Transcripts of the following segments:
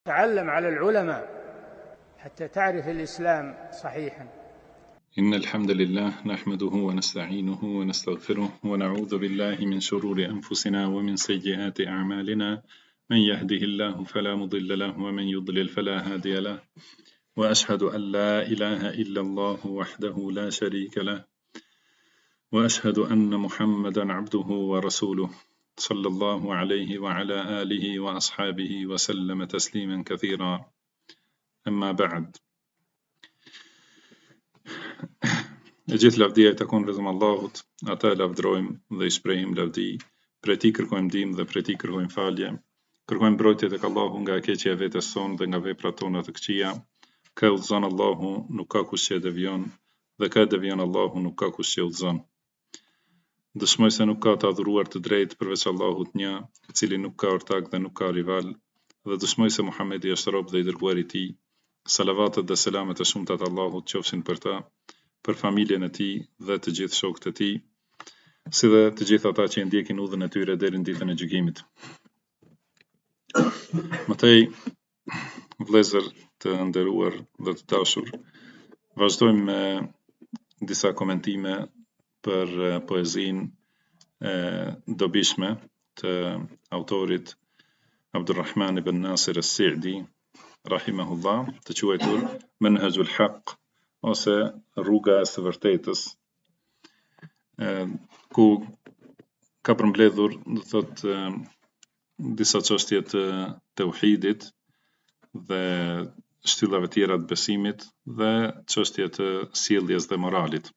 تعلم على العلماء حتى تعرف الإسلام صحيحا. إن الحمد لله نحمده ونستعينه ونستغفره ونعوذ بالله من شرور أنفسنا ومن سيئات أعمالنا، من يهده الله فلا مضل له ومن يضلل فلا هادي له، وأشهد أن لا إله إلا الله وحده لا شريك له، وأشهد أن محمدا عبده ورسوله صلى الله عليه وعلى آله وأصحابه وسلم تسليما كثيرا. أما بعد، gjithë lavdia I takon vetëm Allahut, ata lavdrojmë dhe I shprehim lavdi, prej Tij kërkojmë ndihmë dhe prej Tij kërkojmë falje. Kërkojmë mbrojtje tek Allahu nga keqja e vetes sonë dhe nga veprat tona të këqija. Kë udhëzon Allahu, nuk ka kush që devion, dhe kë devion Allahu, nuk ka kush që udhëzon. Dëshmoj se nuk ka të adhuruar të drejtë përveç Allahut një, I cili nuk ka ortak dhe nuk ka rival, dhe dëshmoj se Muhamedi është rob dhe I dërguari I Tij. Salavatet dhe selamet e shumta të Allahut qofshin për ta, për familjen e tij dhe të gjithë shokët e tij, si dhe të gjithë ata që ndjekin udhën e tyre deri në ditën e gjykimit. Mëtej, vëllezër të nderuar dhe të dashur, vazhdojmë me disa komentime për poezinë dobishme të autorit Abdulrahman ibn Nasir as-Sa'di, rahimahullah, të quajtur Manhajul Haq, ose rruga e së vërtetës, ku ka përmbledhur, do thot, disa çështje të tauhidit dhe shtyllave tjera të besimit dhe çështje të sjelljes dhe moralit.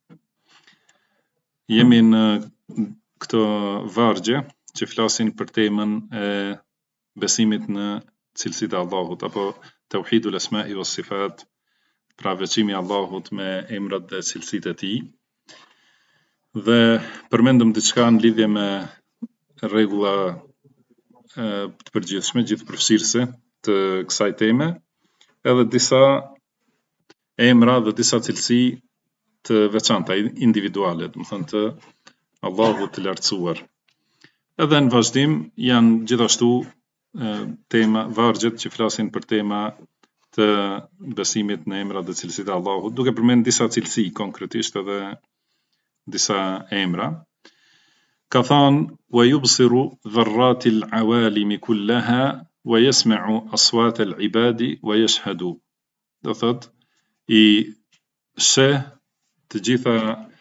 Jemi në këto vargje që flasin për temën e besimit në cilësitë e Allahut, apo tauhidul asma'i was sifat, pra veçimi Allahut me emrat dhe cilësitë e tij, dhe përmendëm diçka në lidhje me rregulla të përgjithshme, gjithëpërfshirëse të kësaj teme, edhe disa emra dhe disa cilësi të veçanta, individuale, do të thënë të Allahut të lartësuar. Edhe në vazhdim janë gjithashtu tema vargjet që flasin për tema të besimit në emrat dhe cilësitë e Allahut, duke përmendur disa cilësi konkretisht edhe disa emra. Ka thënë: "Wa yubsiru dharratil awalimi kullaha wa yasma'u aswat al-ibadi wa yashhadu." Do thot, I sheh të gjitha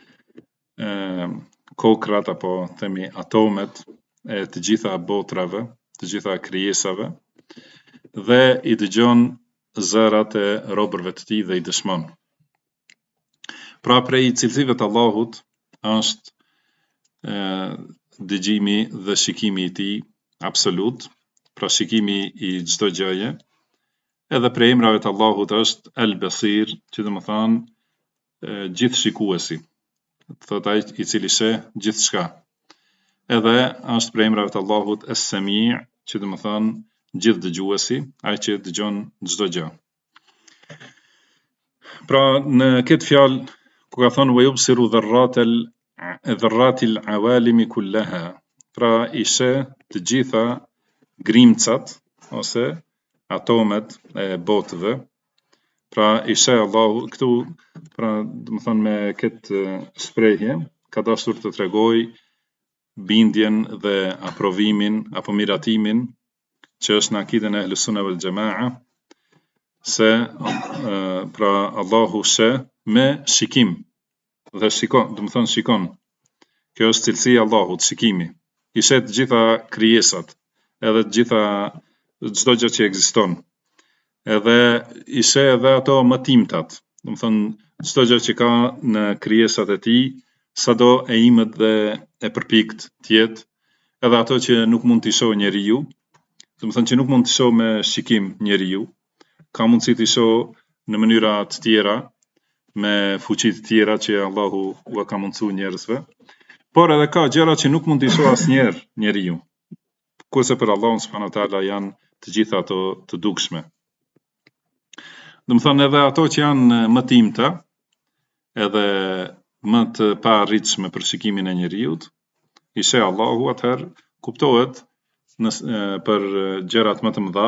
kokrat apo themi atomet e të gjitha botrave, të gjitha krijesave, dhe I dëgjon zërat e robërve të tij dhe I dëshmon. Pra prej cilësive të Allahut është dëgjimi dhe shikimi I tij absolut, pra shikimi I çdo gjëje. Edhe prej emrave të Allahut është El-Basir, që do të thonë gjithë shikuesi. Thot ai I cili sheh gjithçka. Edhe është prej emrave të Allahut Es-Sami', që do të thonë gjithë dëgjuesi, ai që dëgjon çdo gjë. Pra në këtë fjalë ku ka thonë wa yubsiru dharratil awalimi kullaha, pra I sheh të gjitha grimcat ose atomet e botëve, pra I sheh Allahu këtu, pra do të thonë me këtë shprehje ka dashur të tregoj bindjen dhe aprovimin apo miratimin që është në akiden e Ahlus Sunna wal Jamaa, se pra Allahu sheh me shikim dhe shikon, do të thonë shikon. Kjo është cilësia e Allahut, shikimi. I sheh të gjitha krijesat, edhe të gjitha çdo gjë që ekziston. Edhe I sheh edhe ato më timtat, do të thonë çdo gjë që ka në krijesat e tij, sado e imët dhe e përpikt të jetë, edhe ato që nuk mund t'i shohë njeriu, do të thonë që nuk mund t'i shohë me shikim njeriu, ka mundësi t'i shohë në mënyra të tjera, me fuqi të tjera që Allahu ua ka mundsuar njerëzve, por edhe ka gjëra që nuk mund t'i shohë asnjëherë njeriu. Kurse për Allahun subhanahu wa taala janë të gjitha ato të dukshme. Do të thonë edhe ato që janë më timta, edhe më të paarritshme për shikimin e njeriut, I sheh Allahu, atëherë kuptohet për gjërat më të mëdha,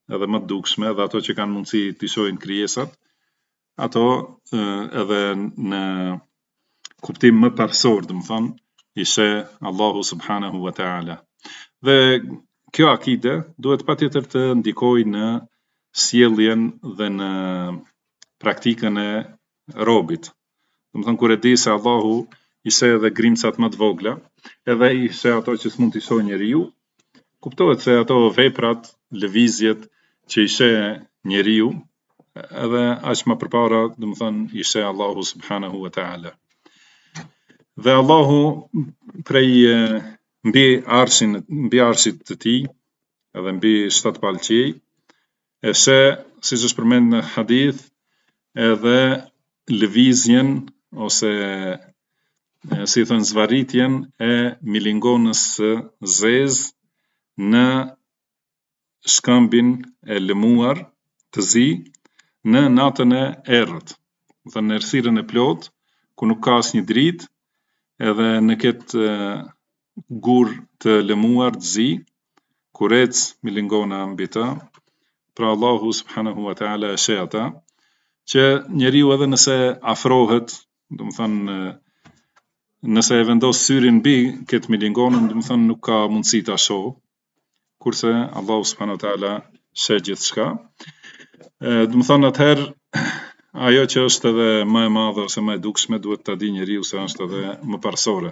edhe më të dukshme, edhe ato që kanë mundësi të shohin krijesat, ato edhe në kuptim më parsor, domethënë, i sheh Allahu subhanahu wa ta'ala. Dhe kjo akide duhet patjetër të ndikojë në sjelljen dhe në praktikën e robit. Domethënë kur e di se Allahu i sheh edhe grimcat më të vogla, edhe i sheh ato që s'mund t'i shohë njeriu, kuptohet se ato veprat, lëvizjet që i sheh njeriu, edhe aq më përpara, domethënë i sheh Allahu subhanahu wa ta'ala. Dhe Allahu prej mbi arshit të tij, edhe mbi 7 palqej, e sheh, siç është përmendur në hadith, edhe lëvizjen ose si thon zvarritjen e milingonës së zezë në shkëmbin e lëmuar të zi në natën e errët. Domethënë në errësirën e plot, ku nuk ka asnjë dritë, edhe në këtë gur të lëmuar të zi, kur ec milingona mbi të, pra Allahu subhanahu wa ta'ala e sheh ata, që njeriu edhe nëse afrohet, domethënë nëse e vendos syrin mbi këtë milingonën, domethënë nuk ka mundësi ta shohë, kurse Allahu subhanahu wa ta'ala sheh gjithçka. Domethënë atëherë ajo që është edhe më e madhe ose më e dukshme duhet ta di njeriu se është edhe më parsore.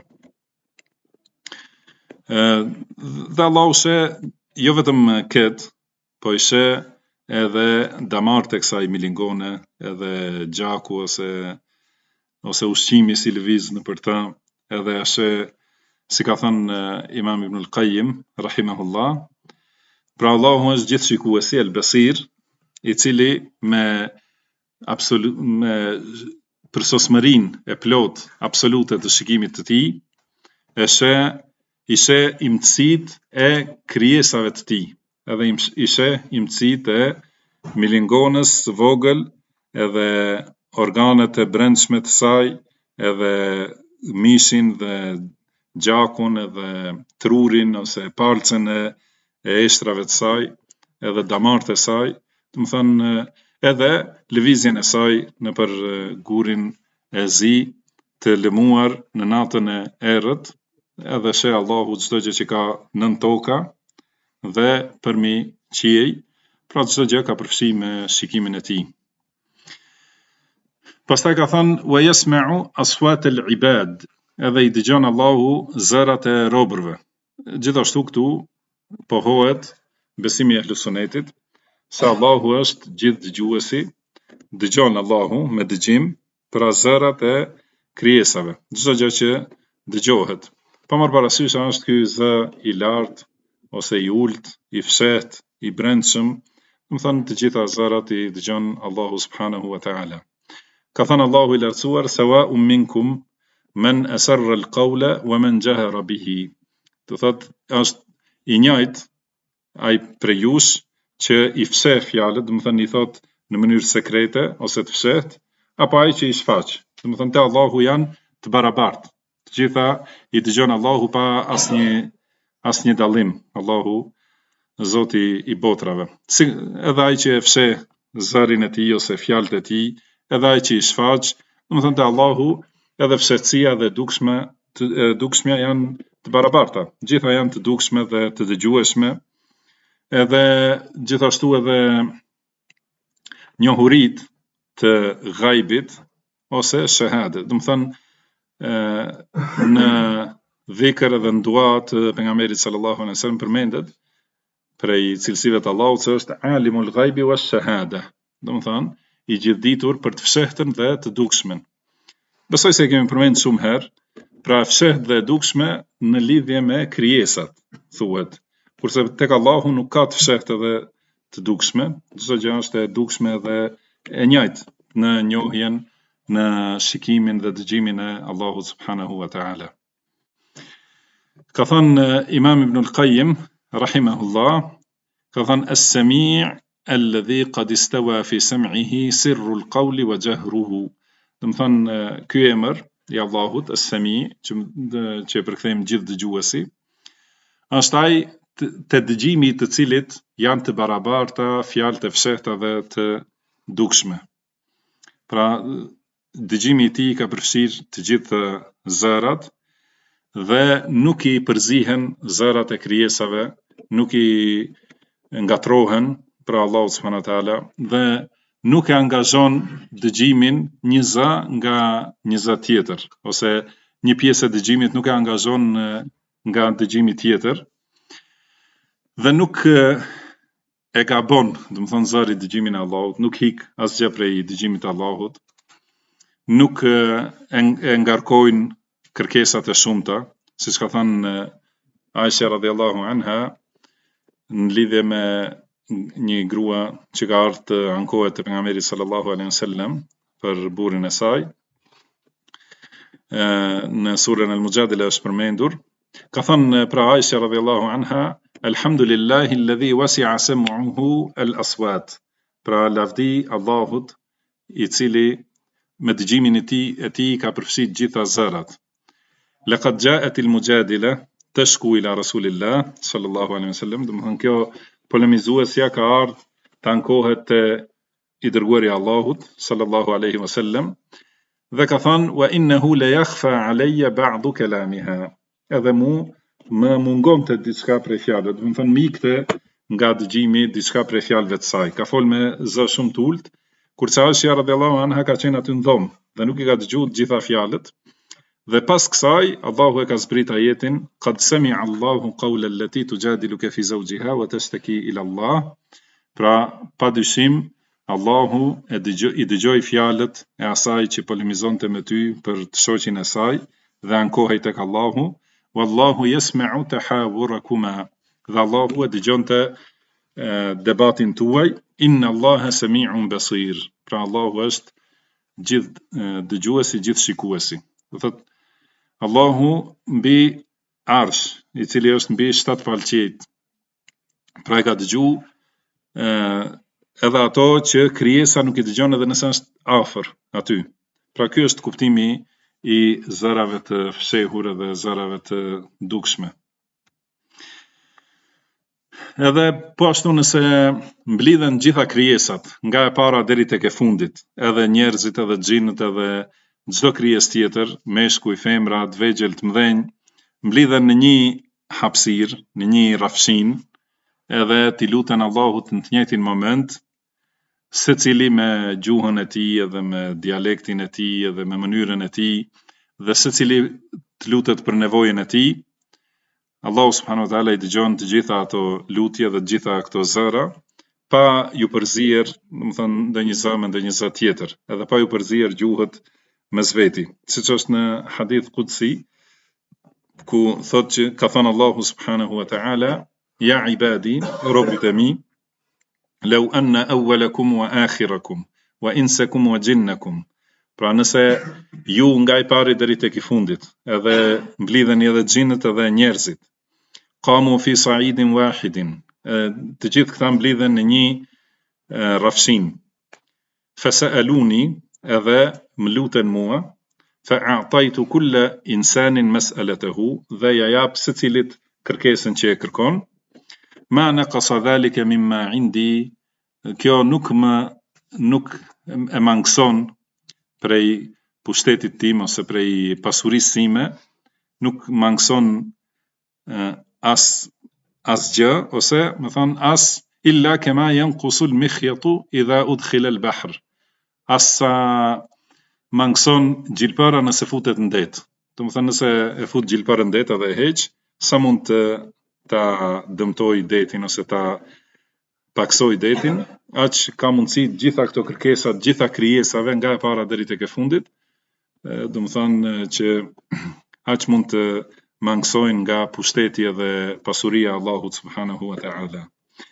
Dhe Allahu sheh jo vetëm këtë, po i sheh edhe damart e kësaj milingone, edhe gjaku ose ushqimi si lëviz nëpër të, edhe e sheh, si ka thënë Imam Ibn al-Qayyim rahimahullah, pra Allahu është gjithshikuesi, el-Basir, i cili me përsosmërinë e plot absolute të shikimit të tij, i sheh imtësitë e krijesave të tij, edhe i sheh imtësitë e milingonës së vogël, edhe organet e brendshme të saj, edhe mishin dhe gjakun, edhe trurin ose palcën e eshtrave të saj, edhe damart e saj, domethënë edhe lëvizjen e saj nëpër gurin e zi të lëmuar në natën e errët, edhe sheh Allahu çdo gjë që ka nën toka dhe përmi qiej, pra çdo gjë ka përfshi me shikimin e tij. Pastaj ka thënë wa yasma'u aswat al-ibad, edhe i dëgjon Allahu zërat e robërve. Gjithashtu këtu pohohet besimi i ehlusunetit se Allahu është gjithë dëgjuesi, dëgjon Allahu me dëgjim për zërat e krijesave, çdo gjë që dëgjohet. Pa marrë parasysh a është ky zë i lartë ose i ulët, i fshehtë, i brendshëm, domethënë të gjitha zërat i dëgjon Allahu subhanahu wa ta'ala. Ka thënë Allahu i lartësuar sawa'un minkum man asarra al-qawla wa man jahara bihi. Do thotë është i njëjtë ai prej jush që i fsheh fjalët, domethënë i thot në mënyrë sekrete ose të fshehtë, apo ai që i shfaq. Domethënë te Allahu janë të barabartë. Të gjitha i dëgjon Allahu pa asnjë dallim. Allahu Zoti i botrave. Edhe ai që e fsheh zërin e tij ose fjalët e tij, edhe ai që i shfaq, domethënë te Allahu edhe fshehtësia dhe dukshmja janë të barabarta. Gjitha janë të dukshme dhe të dëgjueshme, edhe gjithashtu edhe njohurit të ghaibit ose shahadet. Domethënë në dhikr edhe në dua të pejgamberit sallallahu alaihi wasallam përmendet prej cilësive të Allahut se është alimul ghaibi wash shahada. Domethënë i gjithditur për të fshehtën dhe të dukshmen. Besoj se kemi përmendur shumë herë, pra fshehtë dhe dukshme në lidhje me krijesat, thuhet. Kurse tek Allahu nuk ka të fshehtë dhe të dukshme, çdo gjë është e dukshme dhe e njëjtë në njohjen, në shikimin dhe dëgjimin e Allahut subhanahu wa ta'ala. Ka thënë Imam Ibn al-Qayyim rahimahullah, ka thënë as-sami' alladhi qad istawa fi sam'ihi sirru al-qawli wa jahruhu. Domethënë ky emër i Allahut as-Sami' që e përkthejmë gjithë dëgjuesi, është ai të dëgjimit të cilit janë të barabarta fjalë të fshehta dhe të dukshme. Pra, dëgjimi i tij ka përfshirë të gjithë zërat dhe nuk i përzihen zërat e krijesave, nuk i ngatrohen për Allahu subhanahu wa taala dhe nuk e angazhon dëgjimin një zë nga një zë tjetër, ose një pjesë e dëgjimit nuk e angazhon nga dëgjimi tjetër dhe nuk e gabon, domethënë zëri dëgjimin e Allahut, nuk hik asgjë prej dëgjimit të Allahut, nuk e ngarkojnë kërkesat e shumta, siç ka thënë Aisha radhiyallahu anha në lidhje me një grua që ka ardhur të ankohet te pejgamberi sallallahu alaihi wasallam për burrin e saj. Në surën Al-Mujadila është përmendur, ka thënë pra Aisha radhiyallahu anha, alhamdulillahi alladhi wasi'a sam'uhu al-aswat. Pra lavdi Allahut i cili me dëgjimin e tij ka përfshirë gjitha zërat. Laqad ja'at al-mujadila tashku ila rasulillah sallallahu alaihi wasallam, domethënë kjo polemizuesja ka ardhur të ankohet te i dërguari i Allahut sallallahu alaihi wasallam dhe ka thënë wa innahu la yakhfa alayya ba'du kalamiha. Edhe më mungonte diçka prej fjalëve, domethënë mikte nga dëgjimi diçka prej fjalëve të saj. Ka fol me zë shumë të ulët, kurse Aisha radhiyallahu anha ka qenë aty në dhomë dhe nuk i ka dëgjuar të gjitha fjalët. Dhe pas kësaj, Allahu e ka zbrit ajetin, qad sami'a Allahu qawla allati tujadiluka fi zawjiha wa tashtaki ila Allah. Pra, padyshim, Allahu i dëgjoi fjalët e asaj që polemizonte me ty për të shoqin e saj dhe ankohej tek Allahu, wallahu yasma'u tahawurakuma. Dhe Allahu e dëgjonte debatin tuaj, inna Allaha sami'un basir. Pra Allahu është gjithë dëgjuesi, gjithë shikuesi. Do thotë Allahu mbi arsh, i cili është mbi 7 palqejt, pra e ka dëgju edhe ato që krijesa nuk i dëgjon edhe nëse është afër aty. Pra ky është kuptimi i zërave të fshehur edhe zërave të dukshme. Edhe po ashtu nëse mblidhen gjitha krijesat, nga e para deri tek e fundit, edhe njerëzit, edhe xhinët, edhe çdo krijesë tjetër, meshkuj, femra, të vegjël, të mëdhenj, mblidhen në një hapësirë, në një rrafshinë, edhe t'i luten Allahut në të njëjtin moment, secili me gjuhën e tij, edhe me dialektin e tij, edhe me mënyrën e tij, dhe secili të lutet për nevojën e tij. Allahu subhanahu wa taala i dëgjon të gjitha ato lutje dhe të gjitha këto zëra, pa ju përzier, domethënë ndonjë zë me ndonjë zë tjetër, edhe pa ju përzier gjuhët mes veti, siç është në hadith qudsi, ku thotë që ka thënë Allahu subhanahu wa taala, ja ibadi, robët e mi, law anna awwalakum wa akhirakum wa insakum wa jinnakum. Pra nëse ju nga i pari deri tek i fundit, edhe mblidheni edhe xhinët edhe njerëzit, qamu fi sa'idin wahidin, të gjithë këta mblidhen në një rrafshinë, fasa'aluni, edhe më luten mua, fa'a'taitu kulla insanin mas'alatahu, dhe ja jap secilit kërkesën që e kërkon, ma naqasa dhalika mimma indi, kjo nuk e mangëson prej pushtetit tim ose prej pasurisë time, nuk mangëson asgjë, ose më thon as illa kama yanqusul mikhyatu idha udkhila al-bahr. Asa mangëson gjilpëra nëse futet në det. Domethënë nëse e fut gjilpërën në det edhe e heq, sa mund ta dëmtoj detin ose ta paksoj detin, aq ka mundësi gjitha këto kërkesa, gjitha krijesave nga e para deri tek e fundit, domethënë që aq mund të mangësojnë nga pushteti edhe pasuria e Allahut subhanahu wa taala.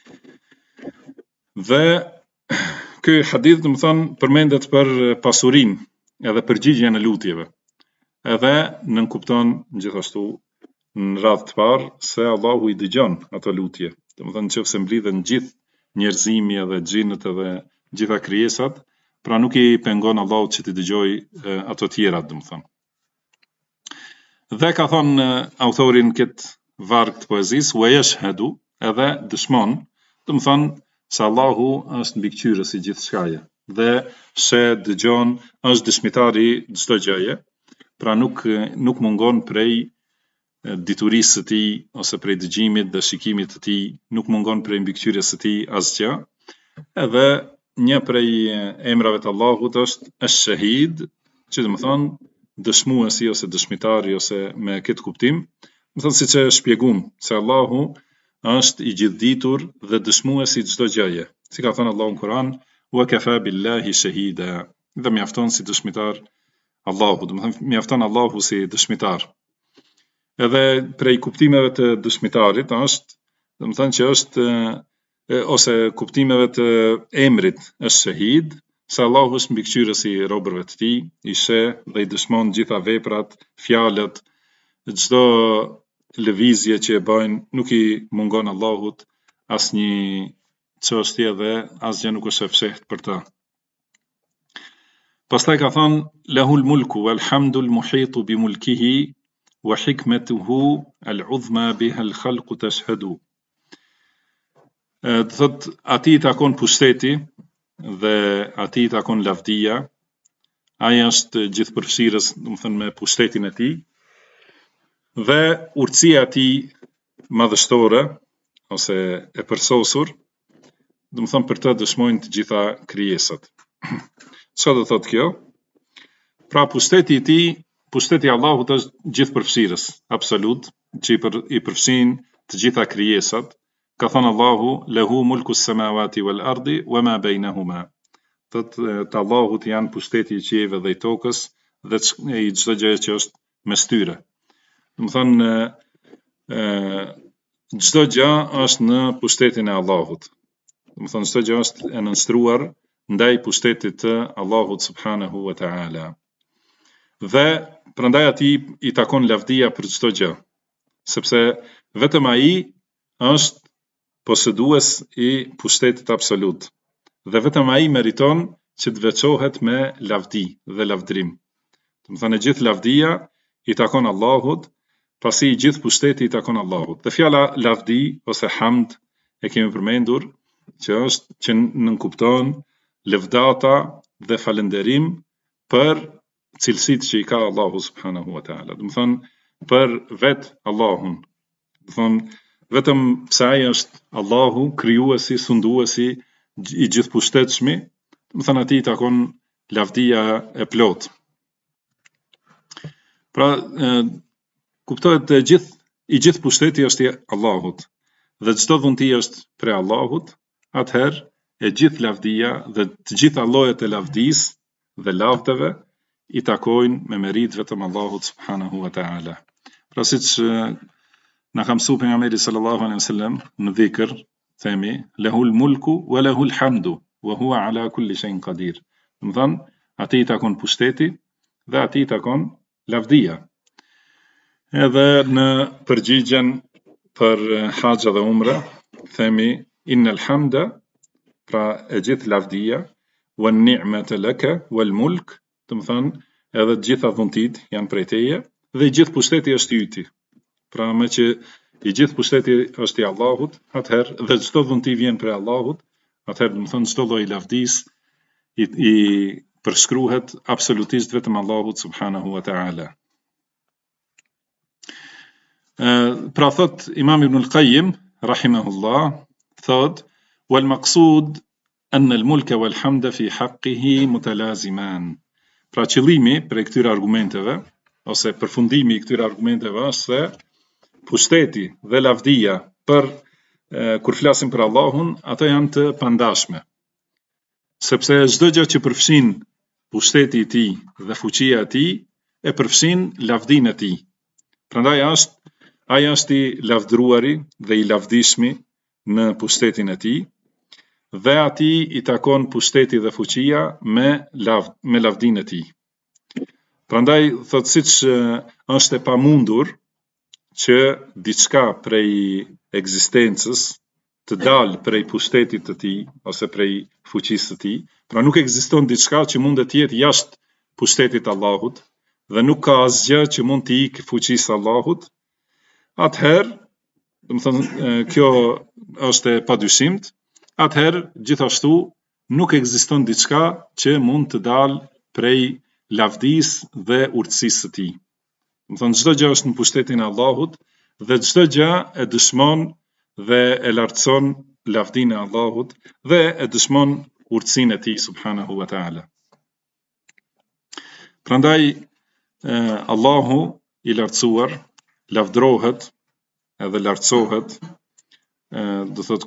Dhe ky hadith domethënë përmendet për pasurinë edhe përgjigjen e lutjeve. Edhe nënkupton gjithashtu në radhë të parë se Allahu i dëgjon ato lutje. Domethënë nëse mblidhen gjithë njerëzimi edhe xhinët edhe gjitha krijesat, pra nuk i pengon Allahut që t'i dëgjoj ato tjerat, domethënë. Dhe ka thonë autorin këtë varg të poezisë, wa yashhadu, edhe dëshmon, do të thonë se Allahu është mbikëqyrës i gjithçkaje dhe se dëgjon, është dëshmitari çdo gjëje, pra nuk mungon prej diturisë së tij ose prej dëgjimit dhe shikimit të tij, nuk mungon prej mbikëqyrjes së tij asgjë. Edhe një prej emrave të Allahut është ash-shahid, që do të thonë dëshmuesi ose dëshmitari ose me këtë kuptim, do të thonë siç e shpjeguam se Allahu është i gjithditur dhe dëshmuesi çdo gjëje. Si ka thënë Allahu në Kur'an, wa kafa billahi shahida. Dhe mjafton si dëshmitar Allahu, do të thonë mjafton Allahu si dëshmitar. Edhe prej kuptimeve të dëshmitarit është, do të thonë që është ose kuptimeve të emrit është shahid, se Allahu është mbikëqyrës i robërve të tij, i sheh dhe i dëshmon gjitha veprat, fjalët, çdo lëvizje që e bëjnë, nuk i mungon Allahut asnjë çështje dhe asgjë nuk është e fshehtë për të. Pastaj ka thënë lahul mulku wal hamdul muhitu bi mulkihi wa hikmatuhu al uzma biha al khalqu tashhadu. Do thot atij i takon pushteti dhe atij i takon lavdia. Ai është gjithëpërfshirës, do të thënë me pushtetin e tij, dhe urtësia e tij madhështore ose e përsosur, do të thënë për të dëshmojnë të gjitha krijesat. Çfarë do thotë kjo? Pra pushteti i tij, pushteti i Allahut është gjithëpërfshirës, absolut, që i përfshin të gjitha krijesat. Ka thënë Allahu, lehu mulku s-samawati wal ardi wama bainahuma. Të Allahut janë pushteti i qiejve dhe i tokës dhe i çdo gjëje që është mes tyre. Do të thonë çdo gjë është në pushtetin e Allahut. Do të thonë çdo gjë është e nënstruar ndaj pushtetit të Allahut subhanahu wa ta'ala. Dhe prandaj atij i takon lavdia për çdo gjë, sepse vetëm ai është posëdues i pushtetit absolut. Dhe vetëm ai meriton që të veçohet me lavdi dhe lavdrim. Do të thonë gjithë lavdia i takon Allahut, pasi gjithë pushteti i takon Allahut. Dhe fjala lavdi ose hamd e kemi përmendur që nënkupton lëvdata dhe falënderim për cilësitë që i ka Allahu subhanahu wa ta'ala. Do të thonë për vetë Allahun. Do të thonë vetëm pse ai është Allahu, krijuesi, sunduesi i gjithë pushtetshmi, do të thonë atij i takon lavdia e plot. Pra kuptohet i gjithë pushteti është i Allahut dhe çdo dhunti është prej Allahut, atëherë e gjithë lavdia dhe të gjitha llojet e lavdisë dhe lavdave i takojnë me merit vetëm Allahut subhanahu wa ta'ala. Pra siç na ka mësuar pejgamberi sallallahu alaihi wasallam në dhikr, themi lahul mulku wa lahul hamdu wa huwa ala kulli shay'in qadir. Do të thonë atij i takon pushteti dhe atij i takon lavdia. Edhe në përgjigjen për haxha dhe umre, themi innal hamda, pra e gjithë lavdia, wa ni'mata laka wal mulk, do të thonë edhe të gjitha dhuntit janë prej teje dhe i gjithë pushteti është i yti. Pra me që i gjithë pushteti është i Allahut, atëherë dhe çdo dhunti vjen prej Allahut, atëherë do të thonë çdo lloj lavdis i përshkruhet absolutisht vetëm Allahut subhanahu wa ta'ala. Pra thot Imam Ibn al-Qayyim rahimahullah, thot wal maqsud an al-mulka wal hamda fi haqqihi mutalaziman. Pra qëllimi për këtyre argumenteve ose përfundimi i këtyre argumenteve është se pushteti dhe lavdia për kur flasim për Allahun, ato janë të pandashme. Sepse çdo gjë që përfshin pushteti i tij dhe fuqia e tij e përfshin lavdinë e tij. Prandaj ai është i lavdruari dhe i lavdishmi në pushtetin e tij dhe atij i takon pushteti dhe fuqia me lavdinë e tij. Prandaj thot siç është e pamundur që diçka prej ekzistencës të dalë prej pushtetit të tij ose prej fuqisë së tij, pra nuk ekziston diçka që mund të jetë jashtë pushtetit të Allahut dhe nuk ka asgjë që mund të ikë fuqisë së Allahut, atëherë Kjo është e padyshimt, atëherë gjithashtu nuk ekziston diçka që mund të dalë prej lavdisë dhe urtësisë së tij. Çdo gjë është në pushtetin e Allahut dhe çdo gjë e dëshmon dhe e lartëson lavdinë e Allahut dhe e dëshmon urtësinë e tij subhanahu wa taala. Prandaj Allahu i lartësuar lavdrohet edhe lartësohet, do thot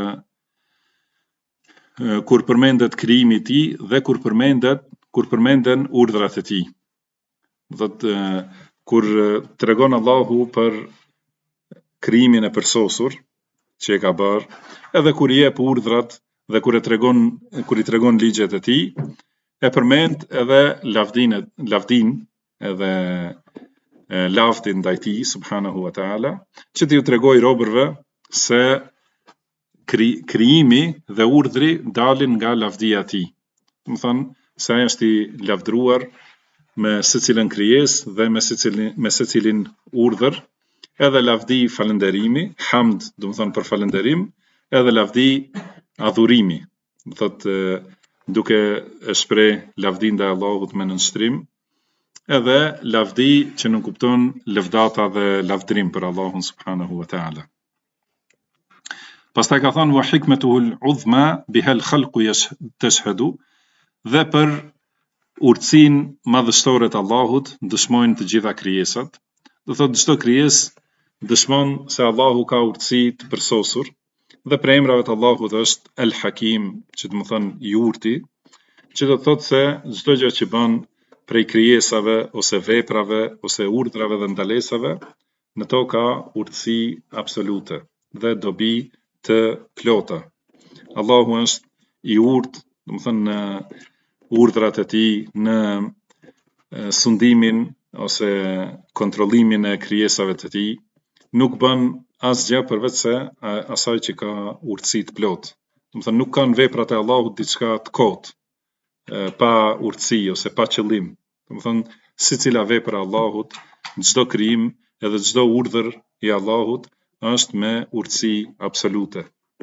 kur përmendet krijimi i tij dhe kur përmenden urdhrat e tij. Do thot kur tregon Allahu për krijimin e përsosur që e ka bërë, edhe kur i jep urdhrat dhe kur i tregon ligjet e tij, e përmend edhe lavdin edhe lavdin ndaj tij subhanahu wa taala, që t'ju tregoj robërve se krijimi dhe urdhri dalin nga lavdia e tij. Do të thonë se ai është i lavdruar me secilën krijesë dhe me secilin urdhër, edhe lavdi falënderimi, hamd, do të thonë për falënderim, edhe lavdi adhurimi. Do thotë duke e shpreh lavdin ndaj Allahut me nënshtrim, edhe lavdi që nuk kupton lëvdata dhe lavdrim për Allahun subhanahu wa taala. Pastaj ka thënë wa hikmatuhu al-udhma biha al-khalqu tashhadu, dhe për urtësinë madhështore të Allahut dëshmojnë të gjitha krijesat. Do thotë çdo krijesë dëshmon se Allahu ka urtësi të përsosur, dhe për emrave të Allahut është El-Hakim, që do të thonë i urti, që do të thotë se çdo gjë që bën prej krijesave ose veprave ose urdhrave dhe ndalesave, në to ka urtësi absolute dhe dobi të plota. Allahu është i urtë, do të thonë në urdhrat e tij, në sundimin ose kontrollimin e krijesave të tij, nuk bën asgjë përveç se asaj që ka urtësi të plotë. Do të thonë nuk kanë veprat e Allahut diçka të kotë, pa urtësi ose pa qëllim. Do të thonë secila vepër e Allahut, çdo krijim edhe çdo urdhër i Allahut është me urtësi absolute.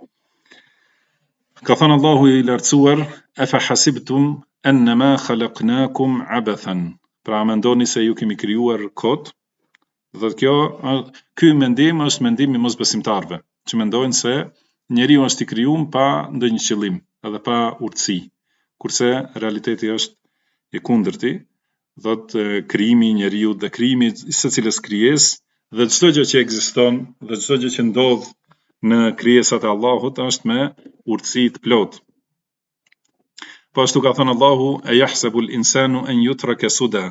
Ka thënë Allahu i lartësuar, afa hasibtum annama khalaqnakum abathan. Pra mendoni se ju kemi krijuar kot. Dhe ky mendim është mendim i mosbesimtarëve, që mendojnë se njeriu është i krijuar pa ndonjë qëllim, edhe pa urtësi, kurse realiteti është i kundërti. Thotë krijimi i njeriu dhe krijimi i secilës krijesë dhe çdo gjë që ekziston dhe çdo gjë që ndodh në krijesat e Allahut është me urtësi të plotë. Po ashtu ka thënë Allahu, e yahsabu al-insanu an yutraka suda.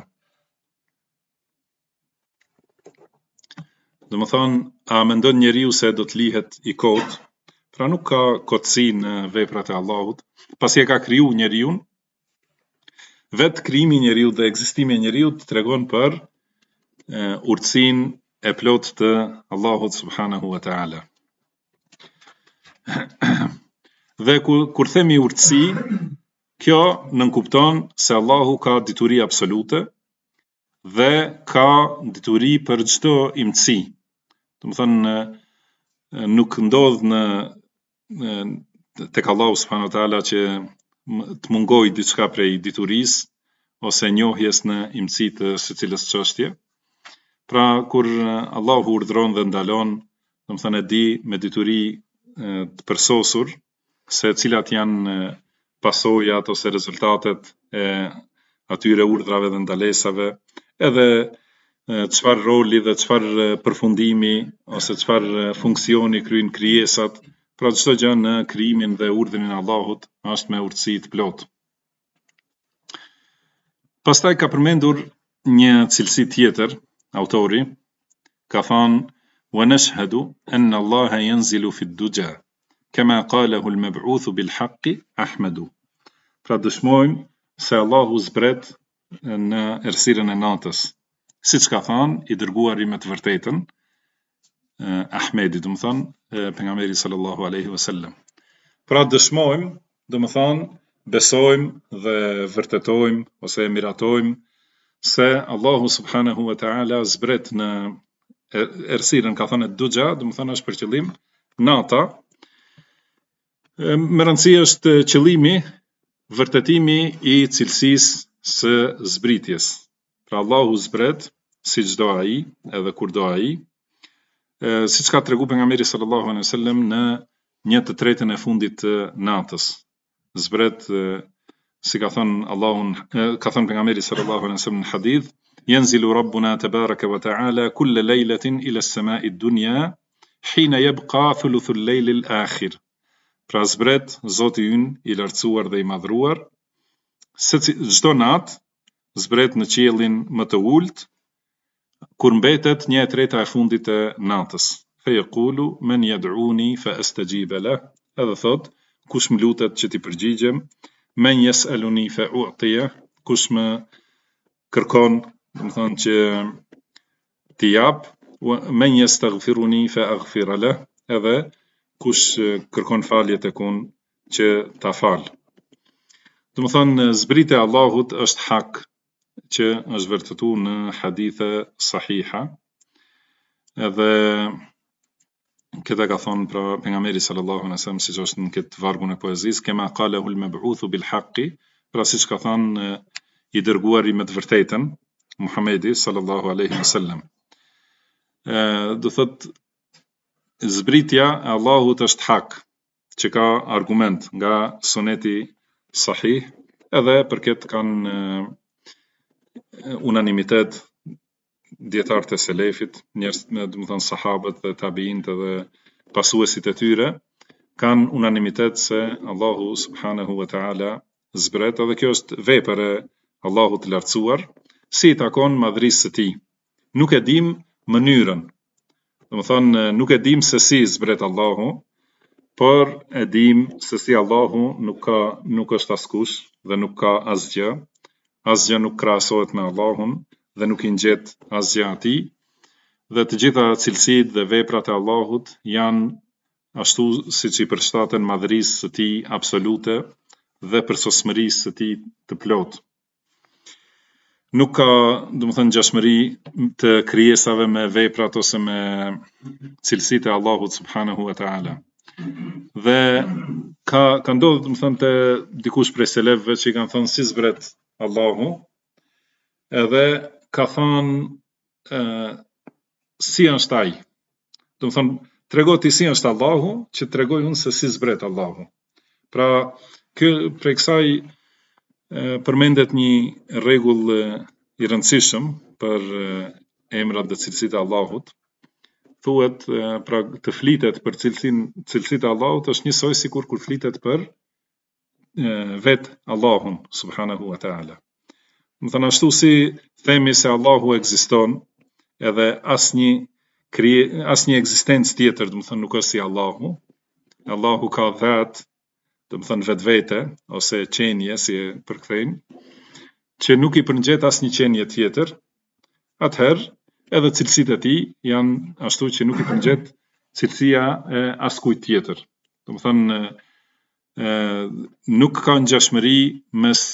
Do më thonë, a mendon njeriu se do të lihet i kot? Pra nuk ka kotësi në veprat e Allahut, pasi e ka kriju njeriun. Vetë krijimi i njeriu dhe ekzistimi i njeriu të tregon për urtësinë e plotë të Allahut subhanahu wa taala. Dhe kur themi urtësi, kjo nënkupton se Allahu ka dituri absolute dhe ka dituri për çdo imtësi. Do të thonë nuk ndodh tek Allahu subhanahu wa taala që të mungoj diçka prej diturisë ose njohjes në imtësi të secilës çështje. Pra kur Allahu urdhron dhe ndalon, do të thonë e di me dituri të përsosur se cilat janë pasojat ose rezultatet e atyre urdhrave dhe ndalesave, edhe çfarë roli dhe çfarë përfundimi ose çfarë funksioni kryejnë krijesat. Pra çdo gjë në krijimin dhe urdhrin e Allahut është me urtësi të plotë. Pastaj ka përmendur një cilësi tjetër, autori ka thënë wa nashhadu anna Allaha yanzilu fi ad-duja kama qalahu al-mab'uth bil-haqqi Ahmadu. Pra dëshmojmë se Allahu zbret në errësirën e natës, siç ka thënë i dërguari me të vërtetën, Ahmedi, do të thonë pejgamberi sallallahu alaihi wasallam. Pra dëshmojmë, do të thonë besojmë dhe vërtetojmë ose miratojmë se Allahu subhanahu wa taala zbret në errësirën ka thënë duxha, do të thënë është për qëllim nata. Me rëndësi është qëllimi, vërtetimi I cilësisë së zbritjes. Pra Allahu zbret si çdo ai, edhe kur do ai, siç ka treguar pejgamberi sallallahu alaihi wasallam në 1/3 e fundit të natës. Zbret si ka thënë pejgamberi sallallahu alaihi wasallam në hadith, yanzilu rabbuna tabaraka wa ta'ala kull laylatin ila as-sama'i ad-dunya hina yabqa thuluth al-layl al-akhir. Pra zbret Zoti ynë I lartësuar dhe I madhruar, çdo natë zbret në qiellin më të ulët, kur mbetet 1/3 e fundit të natës. Fa yaqulu man yad'uni fa astajib lah, edhe thot, kush më lutet që t'i përgjigjem, man yas'aluni fa u'tiya, kush më kërkon, do të thonë që t'i jap, man yastaghfiruni fa aghfir lah, edhe kush kërkon falje tek unë që ta fal. Do të thonë zbritja e Allahut është hak që është vërtetuar në hadithe sahiha, edhe këta ka thonë pra pejgamberi sallallahu alaihi wasallam, siç është në këtë vargun e poezisë, kema qalahu al-mab'uthu bil haqqi, pra siç ka thonë I dërguari me të vërtetën, Muhamedi sallallahu alaihi wasallam. Do thot zbritja e Allahut është hak, që ka argument nga suneti sahih, edhe për këtë kanë unanimitet dietarët e selefit, njerëz, do të thonë sahabët dhe tabiinët edhe pasuesit e tyre, kanë unanimitet se Allahu subhanahu wa ta'ala zbret, edhe kjo është vepër e Allahut të lartësuar, si I takon madhrisë së tij. Nuk e dim mënyrën, do të thonë nuk e dim se si zbret Allahu, por e dim se si Allahu nuk është askush dhe nuk ka asgjë nuk krahasohet me Allahun dhe nuk I ngjet asgjë atij, dhe të gjitha cilësitë dhe veprat e Allahut janë ashtu siç I përshtaten madhrisë së tij absolute dhe përsosmërisë së tij të plotë. Nuk ka, do të thënë, ngjashmëri të krijesave me veprat ose me cilësitë e Allahut subhanahu wa ta'ala. Dhe ka ndodhur, do të thënë, te dikush prej selefëve që I kanë thënë si zbret Allahu, edhe ka thënë si është ai. Do të thonë, trego ti si është Allahu, që tregoj unë se si zbret Allahu. Pra, prej kësaj përmendet një rregull I rëndësishëm për emrat dhe cilësitë e Allahut. Thuhet, pra të flitet për cilësitë e Allahut është njësoj sikur kur flitet për vet Allahun subhanahu wa ta'ala. Do të thënë ashtu si themi se Allahu ekziston, edhe asnjë ekzistencë tjetër, do të thënë nuk është si Allahu. Allahu ka dhat, do të thënë vetvete ose qenje, si e përkthejmë, që nuk I përngjet asnjë qenje tjetër, atëherë edhe cilësitë e tij janë ashtu që nuk I përngjet cilësia e askujt tjetër. Do të thënë nuk ka ngjashmëri mes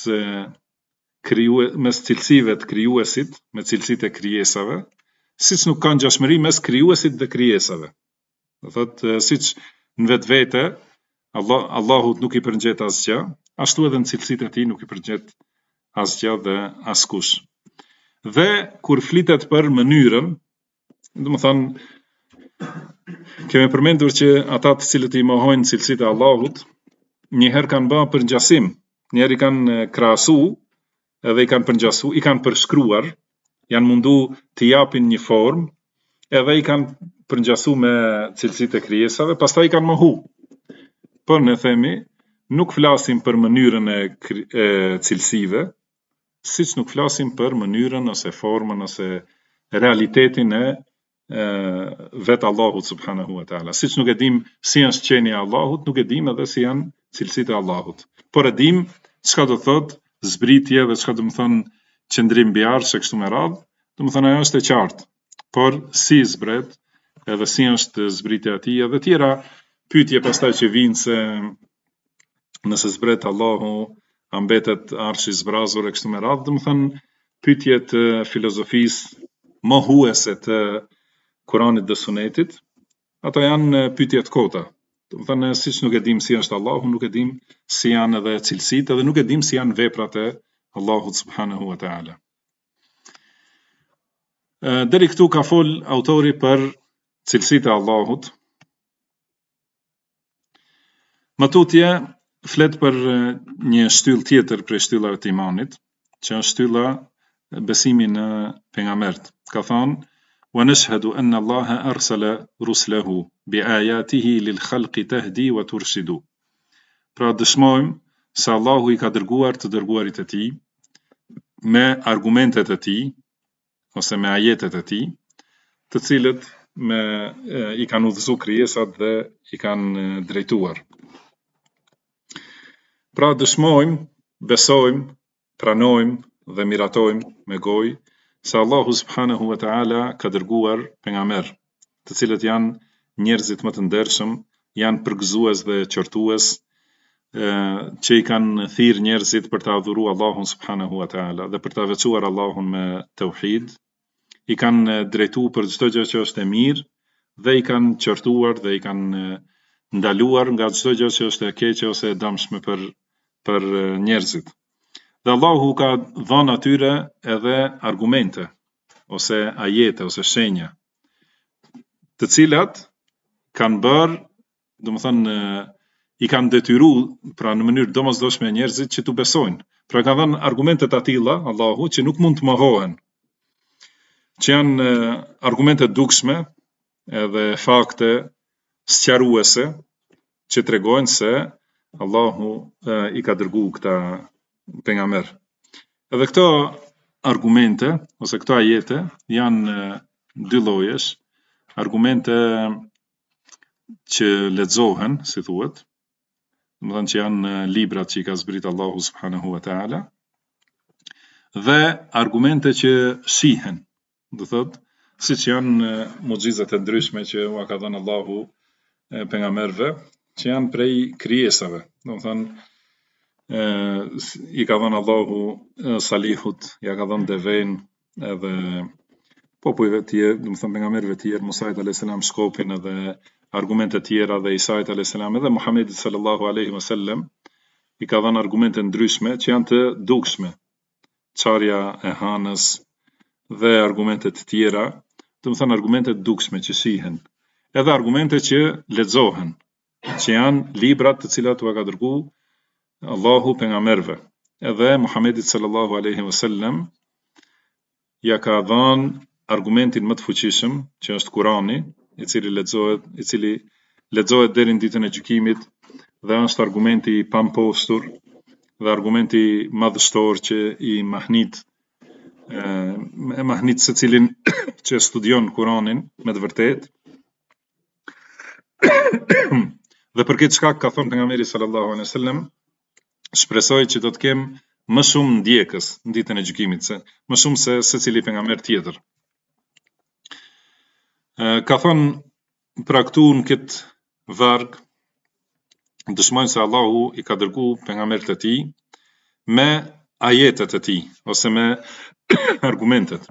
cilësive të krijuesit me cilësitë e krijesave, siç nuk ka ngjashmëri mes krijuesit dhe krijesave. Do thotë siç në vetvete Allahut nuk I përngjet asgjë, ashtu edhe në cilësitë e tij nuk I përngjet asgjë dhe askush. Dhe kur flitet për mënyrën, do të thonë kemi përmendur që ata të cilët I mohojnë cilësitë e Allahut, njëherë kanë bërë përngjasim, njëherë I kanë krahasu, edhe I kanë përngjasu, I kanë përshkruar, janë mundu të japin një formë, edhe I kanë përngjasu me cilësitë e krijesave, pastaj I kanë mohu. Por ne themi, nuk flasim për mënyrën e cilësive, siç nuk flasim për mënyrën ose formën ose realitetin e vet Allahut subhanahu wa ta'ala. Siç nuk e dim si është qenia e Allahut, nuk e dim edhe si janë cilësitë e Allahut. Por e dim çka do thotë zbritje dhe çka do të thonë qëndrim mbi arsh e kështu me radhë, do të thonë ajo është e qartë. Por si zbret, edhe si është zbritja e tij, edhe tjera pyetje pastaj që vijnë se nëse zbret Allahu, a mbetet arshi zbrazur e kështu me radhë, do të thënë pyetje të filozofisë mohuese të Kuranit dhe Sunetit, ato janë pyetje të kota. Do të thënë siç nuk e dim si është Allahu, nuk e dim si janë edhe cilësitë, edhe nuk e dim si janë veprat e Allahut subhanahu wa taala. Deri këtu ka fol autori për cilësitë e Allahut. Më tutje flet për një shtyllë tjetër prej shtyllave të imanit, që është shtylla besimi në pejgambert. Ka thonë: "Wa nashhadu anna Allaha arsala rusulahu bi ayatihi lil khalqi tahdi wa turshidu." Pra dëshmojmë se Allahu i ka dërguar të dërguarit e tij me argumentet e tij ose me ajetet e tij, të cilët i kanë udhëzuar krijesat dhe i kanë drejtuar. Pra dëshmojmë, besojmë, pranojmë dhe miratojmë me gojë se Allahu subhanahu wa taala ka dërguar pejgamber, të cilët janë njerëzit më të ndershëm, janë përgëzues dhe qortues, që i kanë thirrë njerëzit për të adhuruar Allahun subhanahu wa taala dhe për të veçuar Allahun me tauhid, i kanë drejtuar për çdo gjë që është e mirë dhe i kanë qortuar dhe i kanë ndaluar nga çdo gjë që është e keqe ose e dëmshme për njerëzit. Dhe Allahu ka dhënë atyre edhe argumente ose ajete ose shenja, të cilat kanë bërë, domethënë i kanë detyruar pra në mënyrë domosdoshme njerëzit që të besojnë. Pra ka dhënë argumente të tilla Allahu që nuk mund të mohohen, që janë argumente dukshme edhe fakte sqaruese që tregojnë se Allahu i ka dërguar këta pejgamber. Edhe këto argumente ose këto ajete janë dy llojesh, argumente që lexohen, si thuhet, domethënë që janë librat që i ka zbrit Allahu subhanahu wa taala, dhe argumente që shihen, do thotë, siç janë mucizat e ndryshme që ua ka dhënë Allahu pejgamberëve, që janë prej krijesave. Domethënë i ka dhënë Allahu Salihut, ja ka dhënë deven edhe popujve tjerë, domethënë pejgamberëve tjerë, Musait alayhis salam shkopin edhe argumente tjera dhe Isait alayhis salam edhe Muhamedit sallallahu alaihi wasallam i ka dhënë argumente ndryshme që janë të dukshme. Çarja e Hanës dhe argumente të tjera, domethënë argumente të dukshme që shihen. Edhe argumente që lexohen, që janë librat të cilat u ka dërguar Allahu pejgamberëve. Edhe Muhamedit sallallahu alaihi wasallam ja ka dhënë argumentin më të fuqishëm, që është Kurani, i cili lexohet deri në ditën e gjykimit dhe është argumenti i pampostur dhe argumenti madhështor që i mahnit secilin që studion Kuranin me të vërtetë. Dhe për këtë shkak ka thënë pejgamberi sallallahu alaihi wasallam, shpresoj që do të kem më shumë ndjekës në ditën e gjykimit, më shumë se secili pejgamber tjetër. Ka thënë pra këtu në këtë varg, dëshmojnë se Allahu i ka dërguar pejgamberët e tij me ajetet e tij ose me argumentet,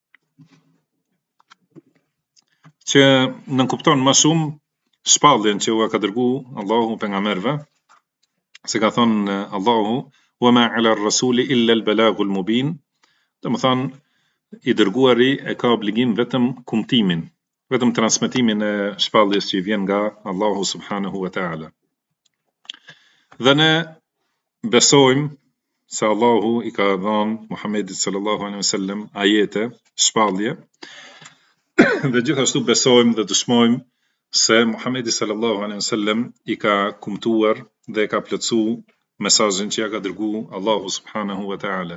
që nënkupton më shumë shpalljen që u ka dërguar Allahu pejgamberëve, se ka thënë Allahu: "Wa ma 'ala ar-rasuli illa al-balaghul mubin", domethënë i dërguari e ka obligim vetëm kumtimin, vetëm transmetimin e shpalljes që i vjen nga Allahu subhanahu wa taala. Dhe ne besojmë se Allahu i ka dhënë Muhamedit sallallahu alaihi wasallam ajete, shpallje, dhe gjithashtu besojmë dhe dëshmojmë se Muhamedi sallallahu alaihi wasallam i ka kumtuar dhe ka plotësuar mesazhin që ja ka dërguar Allahu subhanahu wa taala.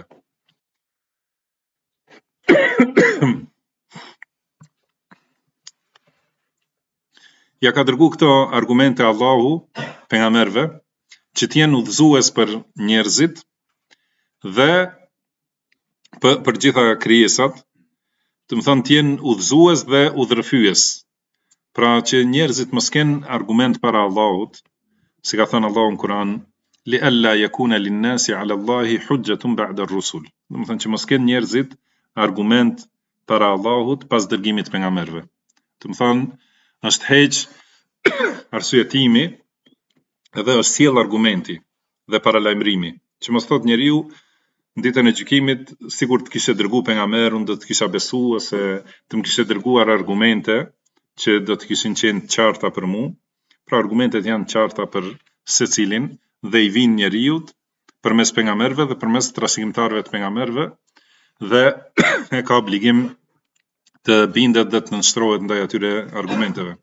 Ja ka dërguar këto argumente Allahu pejgamberëve që të jenë udhëzues për njerëzit dhe për gjitha krijesat, të më thënë të jenë udhëzues dhe udhërfyes. Pra që njerëzit mos kenë argument para Allahut, si ka thënë Allahu në Kur'an, li alla yakuna lin-nasi 'ala Allahi hujjatun ba'da ar-rusul. Do të thënë që mos kenë njerëzit argument para Allahut pas dërgimit të pejgamberëve. Të më thonë, është heq arsyetimi edhe është sjell argumenti dhe paralajmërimi. Që mos thot njeriu në ditën e gjykimit, sigur të kishe dërgu pejgamber, unë do të kisha besu ose të më kishe dërguar argumente që do të kishin qenë të qarta për mu. Pra argumentet janë të qarta për secilin dhe i vinë njeriut përmes pejgamberëve dhe përmes trashëgimtarëve të pejgamberëve dhe e ka obligim të bindet dhe të nënshtrohet ndaj atyre argumenteve.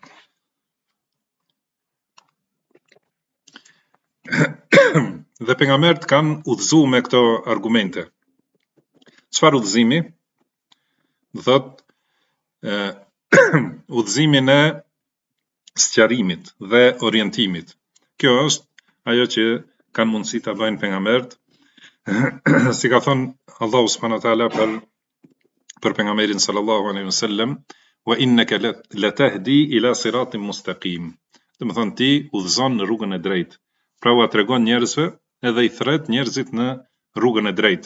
Dhe pejgamberët kanë udhëzuar me këto argumente. Çfarë udhëzimi? Do thotë udhëzimin e sqarimit dhe orientimit. Kjo është ajo që kanë mundësi ta bëjnë pejgamberët. Si ka thënë Allahu subhanahu wa taala për pejgamberin sallallahu alaihi wasallam, wa innaka latahdi ila siratin mustaqim. Do të thonë ti udhëzon në rrugën e drejtë. Pra u tregon njerëzve edhe i thret njerëzit në rrugën e drejtë.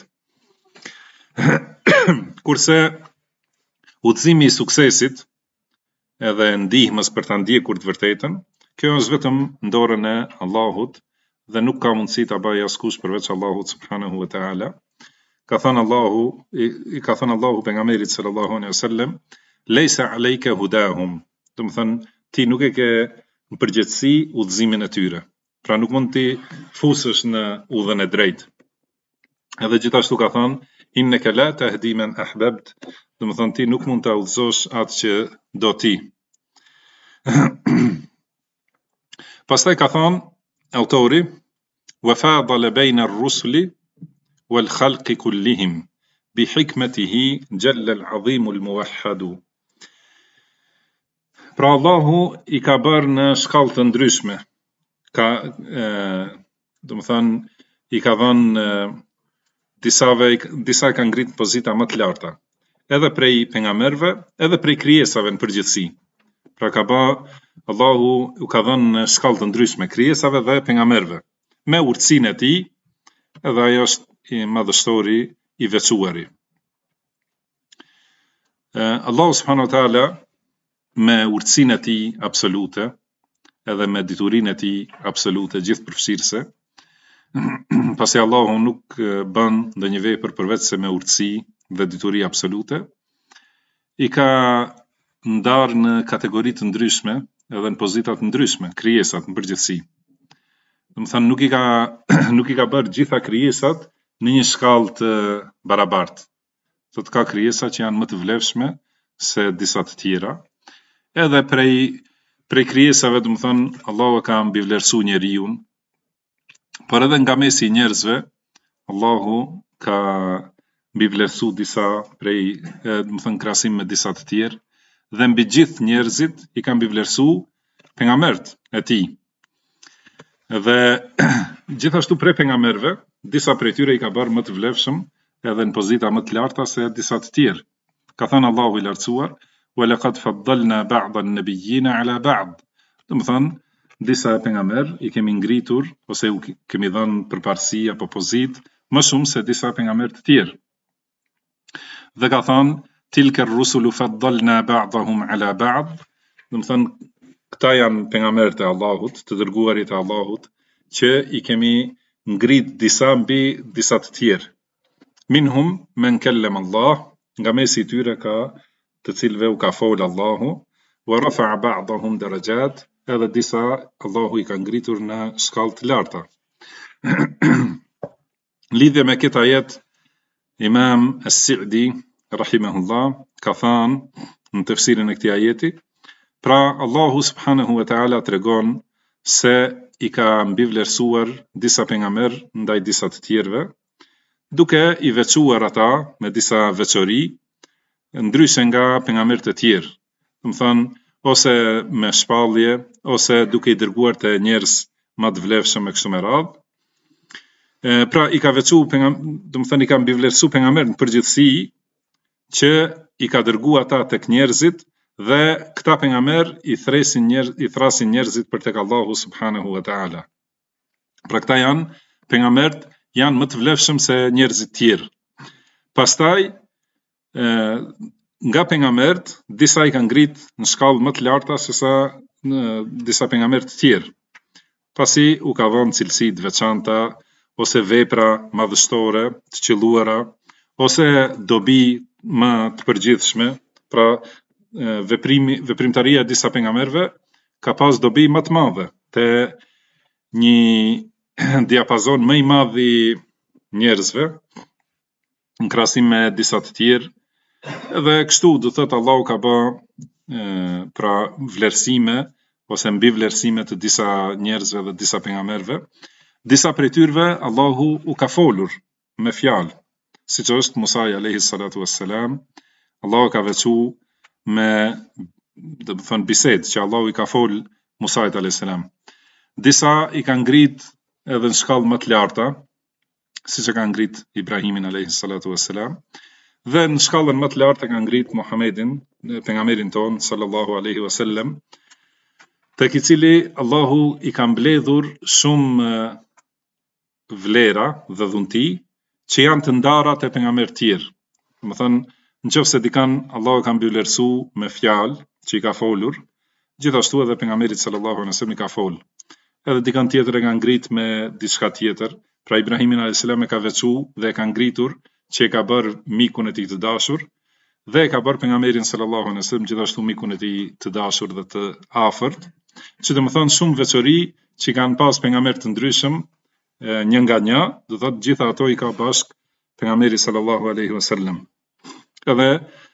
Kurse udhëzimi i suksesit edhe ndihmës për ta ndjekur të vërtetën, kjo është vetëm në dorën e Allahut dhe nuk ka mundësi ta bëjë askush përveç Allahut subhanahu wa taala. Ka thënë Allahu pejgamberit sallallahu alaihi wasallam, "Laysa alayka hudahum." Do të thënë ti nuk e ke në përgjithësi udhëzimin e tyre. Pra nuk mund ti fusësh në udhën e drejtë. Edhe gjithashtu ka thënë, "Innaka la tahdi man ahbabt." Do të thënë ti nuk mund ta udhëzosh atë që do ti. Pastaj ka thënë autori, "Wa fadala bayna ar-rusuli wal khalqi kullihim bi hikmatihi jalla al-azim al-muwahhad." Pra Allahu i ka bërë në shkallë të ndryshme. Do të thënë i ka dhënë disa kanë ngrit pozita më të larta, edhe prej pejgamberëve, edhe prej krijesave në përgjithësi. Pra Allahu u ka dhënë në shkallë të ndryshme krijesave dhe pejgamberëve, me urtësinë e tij, edhe ajo është i madhështori i veçuari. Allahu subhanahu wa taala me urtësinë e tij absolute edhe me diturinë e tij absolute gjithëpërfshirëse, pasi Allahu nuk bën ndonjë vepër përveç se me urtësi dhe dituri absolute, i ka ndarë në kategori të ndryshme edhe në pozita të ndryshme krijesat në përgjithësi. Do të thënë nuk i ka bërë gjitha krijesat në një shkallë të barabartë. Sot ka krijesa që janë më të vlefshme se disa të tjera. Edhe prej krijesave, do të thënë Allahu ka mbivlerësuar njeriu, por edhe nga mesi i njerëzve Allahu ka mbivlerësuar disa prej, do të thënë krahasim me disa të tjerë, dhe mbi gjithë njerëzit i ka mbivlerësuar pejgamberët e tij. Dhe gjithashtu prej pejgamberëve, disa prej tyre i ka bërë më të vlefshëm edhe në pozita më të larta se disa të tjerë. Ka thënë Allahu i lartësuar, "Wa laqad faddalna ba'da an-nabiyyina 'ala ba'd." Do të thënë disa pejgamber i kemi ngritur ose u kemi dhënë përparësi apo pozitë më shumë se disa pejgamber të tjerë. Dhe ka thënë, "Tilka ar-rusulu faddalna ba'dahum 'ala ba'd." Do të thënë këta janë pejgamberët e Allahut, të dërguarit e Allahut, që i kemi ngrit disa mbi disa të tjerë. Minhum men kellem Allah, nga mesi i tyre ka të cilëve u ka folë Allahu, wa rafa'a ba'dahum darajat, edhe disa Allahu i ka ngritur në shkallë të larta. Lidhje me këtë ajet, Imam As-Sa'di rahimahullah ka thënë në tefsirin e këtij ajeti, pra Allahu subhanahu wa taala tregon se i ka mbivlerësuar disa pejgamber ndaj disa të tjerëve, duke i veçuar ata me disa veçori ndryshe nga pejgamberët e tjerë. Do të thënë ose me shpallje, ose duke i dërguar te njerëz më të vlefshëm e kështu me radhë. Pra i ka veçuar do të thënë i ka mbivlerësuar pejgamberët në përgjithësi që i ka dërguar ata tek njerëzit dhe këta pejgamber i thrasin njerëzit për tek Allahu subhanahu wa taala. Pra këta janë pejgamberët janë më të vlefshëm se njerëzit tjerë. Pastaj nga pejgamberët, disa i kanë ngrit në shkallë më të larta se sa disa pejgamberë të tjerë, pasi u ka dhënë cilësi të veçanta ose vepra madhështore të qelluara ose dobi më të përgjithshme, pra veprimtaria e disa pejgamberëve ka pas dobi më të madhe te një diapazon më i madh i njerëzve në krahasim me disa të tjerë. Edhe kështu do thot Allahu ka bë pra vlerësime ose mbi vlerësime të disa njerëzve dhe disa pejgamberëve. Disa prej tyre Allahu u ka folur me fjalë, siç është Musa alayhi salatu wassalam. Allahu ka veçu me do të thon bisedë që Allahu i ka fol Musa alayhi salam. Disa i kanë ngrit edhe në shkallë më të larta, siç e ka ngrit Ibrahimin alayhi salatu wassalam. Dhe në shkallën më të lartë e ka ngrit Muhammedin, pejgamberin ton sallallahu alaihi wasallam, tek i cili Allahu i ka mbledhur shumë vlera dhe dhunti që janë të ndara te pejgamberë të tjerë. Do të thënë, nëse dikan Allahu ka mbivlerësu me fjalë që i ka folur, gjithashtu edhe pejgamberit sallallahu alaihi wasallam i ka fol. Edhe dikan tjetër e ka ngrit me diçka tjetër. Pra Ibrahimin alayhis salam e ka veçu dhe e ka ngritur që e ka bërë mikun e tij të dashur dhe e ka bërë pejgamberin sallallahu alaihi wasallam gjithashtu mikun e tij të dashur dhe të afërt, që do të thonë shumë veçori që kanë pas pejgamber të ndryshëm një nga një, do thotë gjitha ato i ka bashk pejgamberi sallallahu alaihi wasallam. Edhe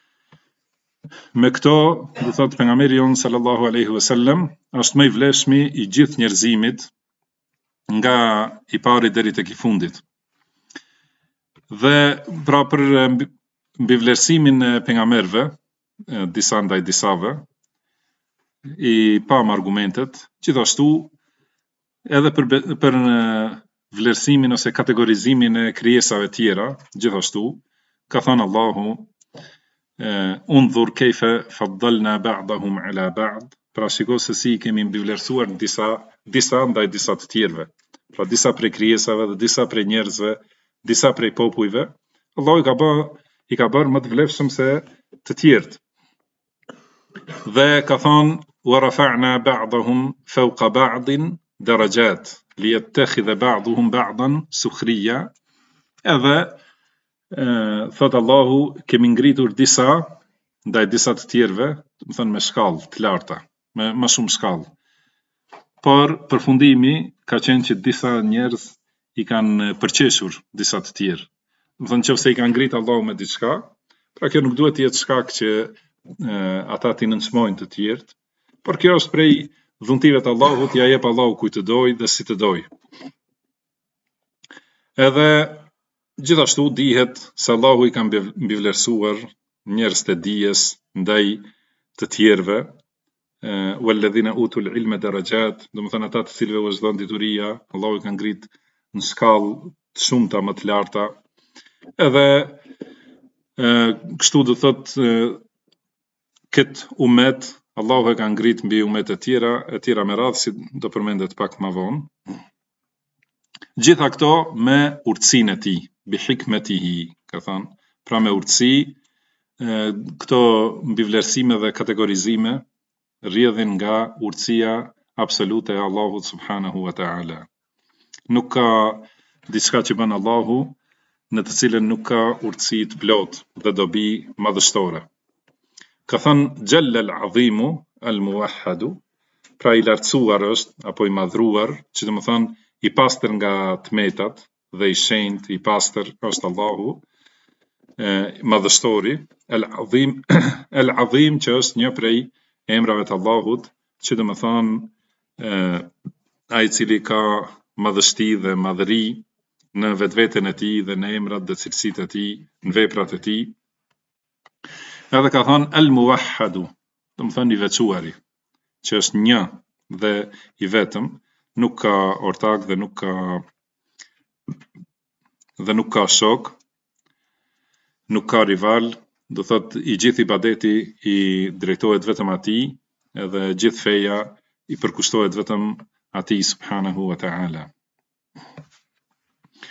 me këto, do thotë pejgamberi jon sallallahu alaihi wasallam është më i vlefshmi i gjithë njerëzimit nga i pari deri tek i fundit. Dhe pra për mbi vlerësimin e pejgamberëve, disa ndaj disave, i pam argumentet, gjithashtu edhe për vlerësimin ose kategorizimin e krijesave tjera, gjithashtu ka thënë Allahu undhur kayfa faddalna ba'dahum ala ba'd, pra shiko se si kemi mbi vlerësuar disa ndaj disa të tjerëve. Pra disa prej krijesave dhe disa prej njerëzve, disa prej popujve, Allahu i ka bërë më të vlefshëm se të tjerët. Dhe ka thënë wa rafa'na ba'dahum fawqa ba'din darajat liyattakhidha ba'duhum ba'dan sukhriya. Edhe thot Allahu kemi ngritur disa ndaj disa të tjerëve, do të thënë me shkallë të larta, me më shumë shkallë. Por përfundimi ka qenë që disa njerëz i kanë përqeshur disa të tjerë. Do të thënë nëse i ka ngrit Allahu me diçka, pra kjo nuk duhet të jetë shkak që ata t'i nënçmojnë të tjerët, por kjo është prej dhuntive të Allahut, ja jep Allahu kujt të doj dhe si të doj. Edhe gjithashtu dihet se Allahu i ka mbivlerësuar njerëz të dijes ndaj të tjerëve, walladhina utul ilma darajat, do të thënë ata të cilëve u është dhënë dituria, Allahu i ka ngrit në shkallë të shumta më të larta. Edhe kështu do thotë këtë umet Allahu e ka ngrit mbi umet e tjera me radhë, si do përmendet pak më vonë. Gjitha këto me urtësinë e tij, bi hikmetihi, ka thënë, pra me urtësi, këto mbivlerësime dhe kategorizime rrjedhin nga urtësia absolute e Allahut subhanahu wa ta'ala. Nuk ka diçka që bën Allahu në të cilën nuk ka urtësi të plot dhe dobi madhështore. Ka thënë Jalla al-Azimu al-Muwahhadu, pra i lartësuar është apo i madhruar, që do të thonë i pastër nga tmetat dhe i shenjtë, i pastër është Allahu, madhështori, al-Azim që është një prej emrave të Allahut, që do të thonë ai i cili ka madhështi dhe madhëri në vetveten e tij dhe në emrat dhe cilësitë e tij, në veprat e tij. Edhe ka thënë al-Muwahhadu, do të thonë i veçuari, që është një dhe i vetëm, nuk ka ortak dhe nuk ka shok, nuk ka rival, do thotë i gjithë ibadeti i drejtohet vetëm atij, edhe gjithë feja i përkushtohet vetëm atij subhanahu wa ta'ala.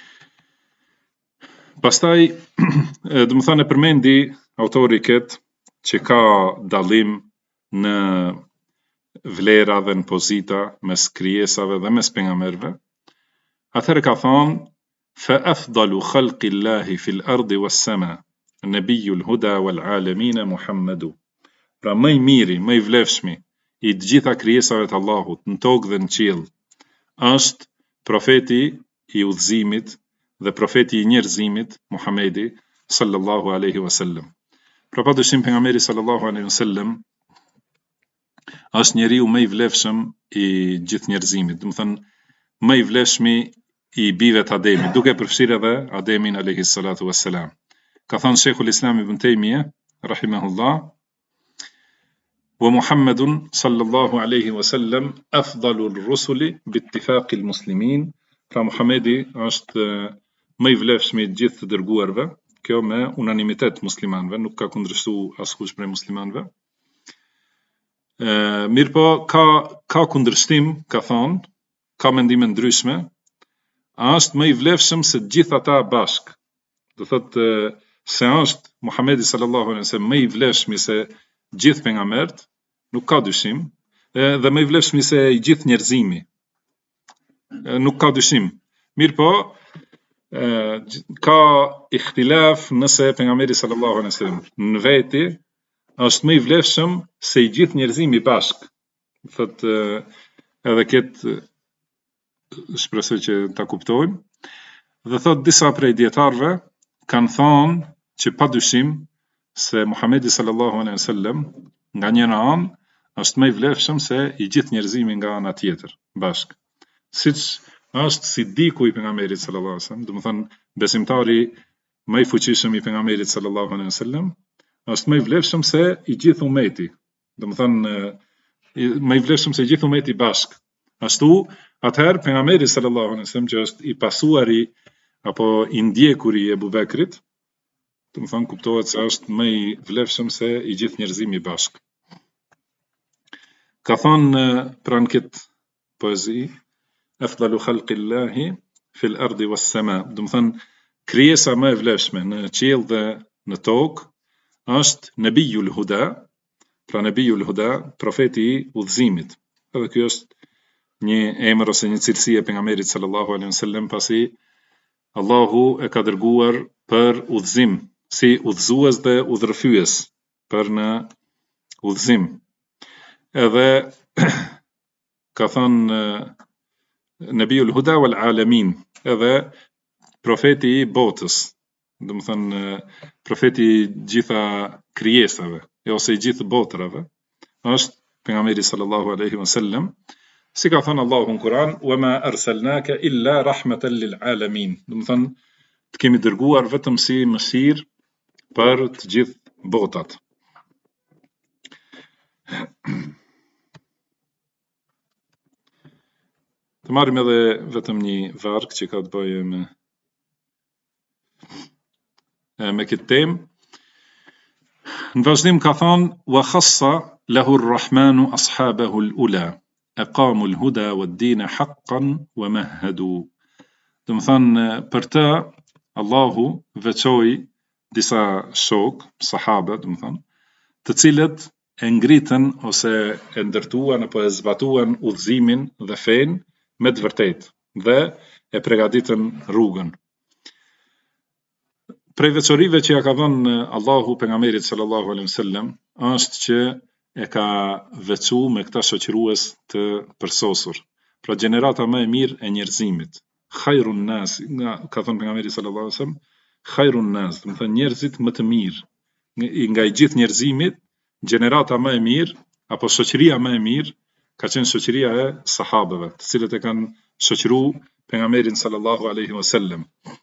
Pastaj, do të thonë përmendi autori këtë që ka dallim në vlera dhe në pozita mes krijesave dhe mes pejgamberëve, atëherë ka thonë fa afdalu khalqillahi fil ardi was sama nabiyul huda wal alamin Muhammadu. Pra më i miri, më i vlefshmi i të gjitha krijesave të Allahut në tokë dhe në qiell është profeti i udhëzimit dhe profeti i njerëzimit Muhamedi sallallahu alaihi wasallam. Pra padyshim pejgamberi sallallahu alaihi wasallam është njeriu më i vlefshëm i gjithë njerëzimit, do të thënë më i vlefshmi i bijve të Ademit, duke përfshirë edhe Ademin alayhi salatu wassalam. Ka thënë Sheikhul Islam Ibn Taymiyah rahimahullah, wa Muhammadun sallallahu alaihi wasallam afdalur rusuli biittifaqi almuslimin. Pra Muhamedi është më i vlefshmi i gjithë të dërguarve, kjo me unanimitet muslimanëve, nuk ka kundërshtuar askush prej muslimanëve. Mirë po, ka kundërshtim, ka thonë, ka mendime ndryshme, është më i vlefshëm se gjithë ata bashk. Do thotë se është Muhamedi sallallahu alaihi wasallam më i vlefshmi se gjithë pejgamberët, nuk ka dyshim, dhe më i vlefshmi se i gjithë njerëzimi. Nuk ka dyshim. Mirë po, ka ikhtilaf nëse pejgamberi sallallahu alaihi wasallam në veti është më i vlefshëm se i gjithë njerëzimi bashk. Thotë edhe këtë shpresoj që ta kuptojmë. Dhe thotë disa prej dietarëve kanë thonë që padyshim se Muhamedi sallallahu alaihi wasallam nga njëra anë është më i vlefshëm se i gjithë njerëzimi nga ana tjetër bashk. Siç është Sidiku i pejgamberit sallallahu alaihi wasallam, do të thënë besimtari më i fuqishëm i pejgamberit sallallahu alaihi wasallam, është më i vlefshëm se i gjithë ummeti. Do të thënë më i vlefshëm se i gjithë ummeti bashk. Ashtu, atëherë pejgamberi sallallahu alaihi wasallam që është i pasuari apo i ndjekuri i Ebu Bekrit, do të thënë kuptohet se është më i vlefshëm se i gjithë njerëzimi bashk. Ka thonë pranë këtë poezi, afdalu khalqillahi fil ardi was sama, do të thënë krijesa më e vlefshme në qiell dhe në tokë është Nabiyul Huda, pra Nabiyul Huda, profeti i udhëzimit. Edhe ky është një emër ose një cilësi e pejgamberit sallallahu alaihi wasallam, pasi Allahu e ka dërguar për udhëzim, si udhëzues dhe udhërfyes për në udhëzim. Edhe ka thënë Nabiyul Huda wal alamin, edhe profeti i botës, do të thënë profeti i gjitha krijesave, ose i gjithë botrave, është pejgamberi sallallahu alaihi wasallam, si ka thënë Allahu në Kur'an, wa ma arsalnaka illa rahmatan lil alamin, do të thënë të kemi dërguar vetëm si mëshirë për të gjithë botat. Të marrim edhe vetëm një varg që ka të bëjë me këtë temë. Në vazhdim ka thonë wa khassa lahu ar-rahmanu ashabahu al-ula aqamu al-huda wad-dina haqqan wa mahhadu. Do të thënë për të Allahu veçoi disa shok, sahabe, do të thënë, të cilët e ngritën ose e ndërtuan apo e zbatuan udhëzimin dhe fenë me të vërtetë dhe e përgatitën rrugën. Prej veçorive që ja ka dhënë Allahu pejgamberit sallallahu alaihi wasallam është që e ka veçu me këta shoqërues të përsosur. Pra gjenerata më e mirë e njerëzimit. Khairun nas, ka thënë pejgamberi sallallahu alaihi wasallam, khairun nas, do të thënë njerëzit më të mirë. Nga i gjithë njerëzimit, gjenerata më e mirë apo shoqëria më e mirë ka qenë shoqëria e sahabëve, të cilët e kanë shoqëru pejgamberin sallallahu alaihi wasallam.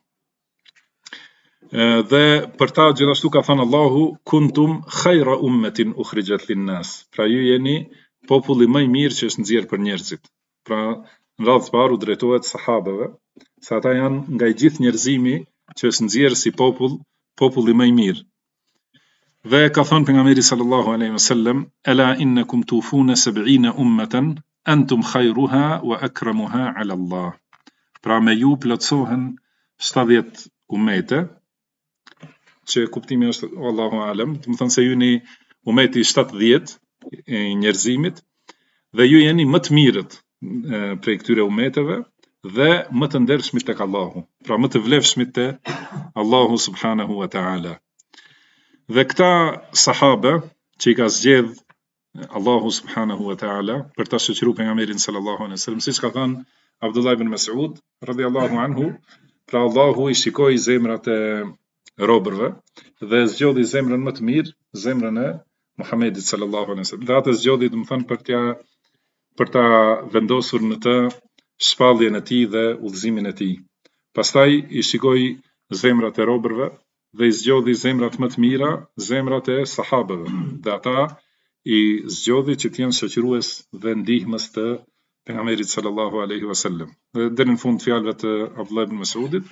Dhe për ta gjithashtu ka thënë Allahu, kuntum khayra ummatin ukhrijat lin-nas. Pra ju jeni populli më i mirë që është nxjerrë për njerëzit. Pra në radhë të parë u drejtohet sahabëve, se ata janë nga i gjithë njerëzimi që është nxjerrë si populli më i mirë. Dhe ka thënë pejgamberi sallallahu alaihi wasallam, ala innakum tufuna 70 ummatan antum khayruha wa akramuha ala Allah. Pra me ju plotësohen 70 ummete, që kuptimi është Allahu alem, do të thënë se ju jeni umeti 70 i njerëzimit, dhe ju jeni më të mirët prej këtyre umeteve dhe më të ndershmit tek Allahu, pra më të vlefshmit te Allahu subhanahu wa ta'ala. Dhe këta sahabe që i ka zgjedh Allahu subhanahu wa ta'ala për ta shoqëruar pejgamberin sallallahu alaihi wasallam, siç ka thënë Abdullah ibn Mas'ud radhiyallahu anhu, pra Allahu i shikoi zemrat e robërve dhe zgjodhi zemrën më të mirë, zemrën e Muhamedit sallallahu alaihi wasallam. Dhe atë zgjodhi, domethënë, për ta vendosur në të shpalljen e tij dhe udhëzimin e tij. Pastaj i shikoi zemrat e robërve dhe i zgjodhi zemrat më të mira, zemrat e sahabeve. Dhe ata i zgjodhi që të jenë shoqërues dhe ndihmës të pejgamberit sallallahu alaihi wasallam. Dhe deri në fund fjalëve të Abdullah ibn Mas'udit,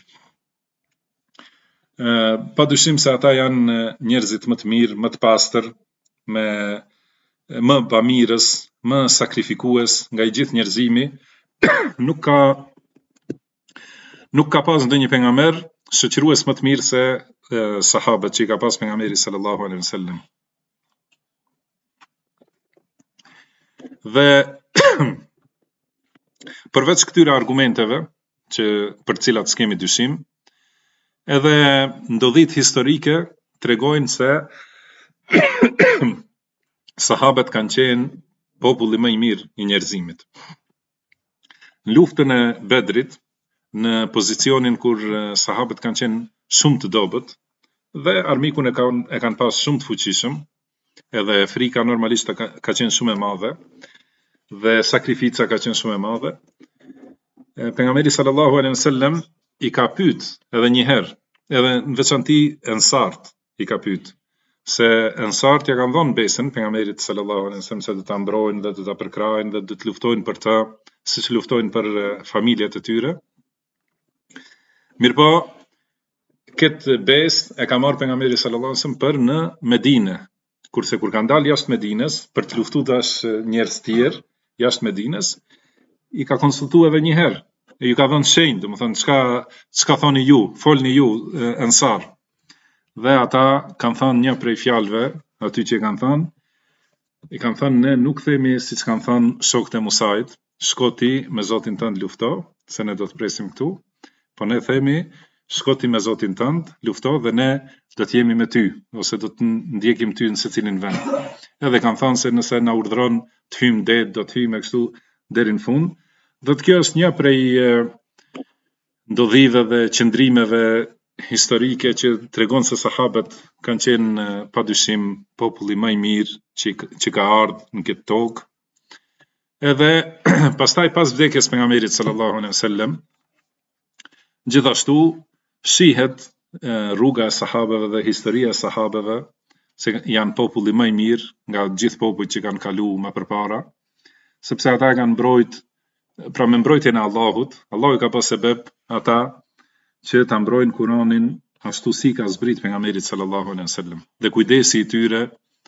padyshim se ata janë njerëzit më të mirë, më të pastër, më bamirës, më sakrifikues nga i gjithë njerëzimi. Nuk ka pas ndonjë pejgamber shoqërues më të mirë se sahabët që i ka pas pejgamberi sallallahu alaihi wasallam. Dhe përveç këtyre argumenteve për të cilat s'kemi dyshim, edhe ndodhit historike tregojnë se sahabët kanë qenë populli më i mirë i njerëzimit. Në luftën e Bedrit, në pozicionin kur sahabët kanë qenë shumë të dobët dhe armikun e kanë pas shumë të fuqishëm, edhe frika normalisht ka qenë shumë e madhe dhe sakrifica ka qenë shumë e madhe. Pejgamberi sallallahu alaihi wasallam i ka pyet edhe një herë, edhe në veçanti ensart i ka pyet, se ensart ja kanë dhënë besën pejgamberit sallallahu alaihi wasallam se do ta mbrojnë dhe do ta përkrajnë dhe do të luftojnë për ta, siç luftojnë për familjet e tyre. Mirpo, këtë besë e ka marrë pejgamberi sallallahu alaihi wasallam për në Medinë, kurse kur kanë dalë jashtë Medinës për të luftuar tash njerëz tjerë jashtë Medinës, i ka konsultuar edhe një herë, e ju ka dhënë shenjë, domethënë çka thoni ju, folni ju ensar. Dhe ata kanë thënë një prej fjalëve, aty që i kanë thënë ne nuk themi siç kanë thënë shokët e Musait, shko ti me Zotin tënd lufto, se ne do të presim këtu, po ne themi shko ti me Zotin tënd lufto dhe ne do të jemi me ty, ose do të ndjekim ty në secilin vend. Edhe kanë thënë se nëse na urdhëron të hyjmë det, do të hyjmë kështu deri në fund. Dhe kjo është një prej ndodhive dhe qëndrimeve historike që tregon se sahabët kanë qenë padyshim populli më i mirë që ka ardhur në këtë tokë. Edhe pastaj pas vdekjes pejgamberit sallallahu alaihi wasallam, gjithashtu shihet rruga e sahabeve dhe historia e sahabeve se janë populli më i mirë nga gjithë popujt që kanë kaluar më përpara, sepse ata kanë mbrojt, pra me mbrojtjen e Allahut, Allahu ka pas sebeb ata që ta mbrojnë Kur'anin ashtu si ka zbrit pejgamberit sallallahu alaihi wasallam. Dhe kujdesi i tyre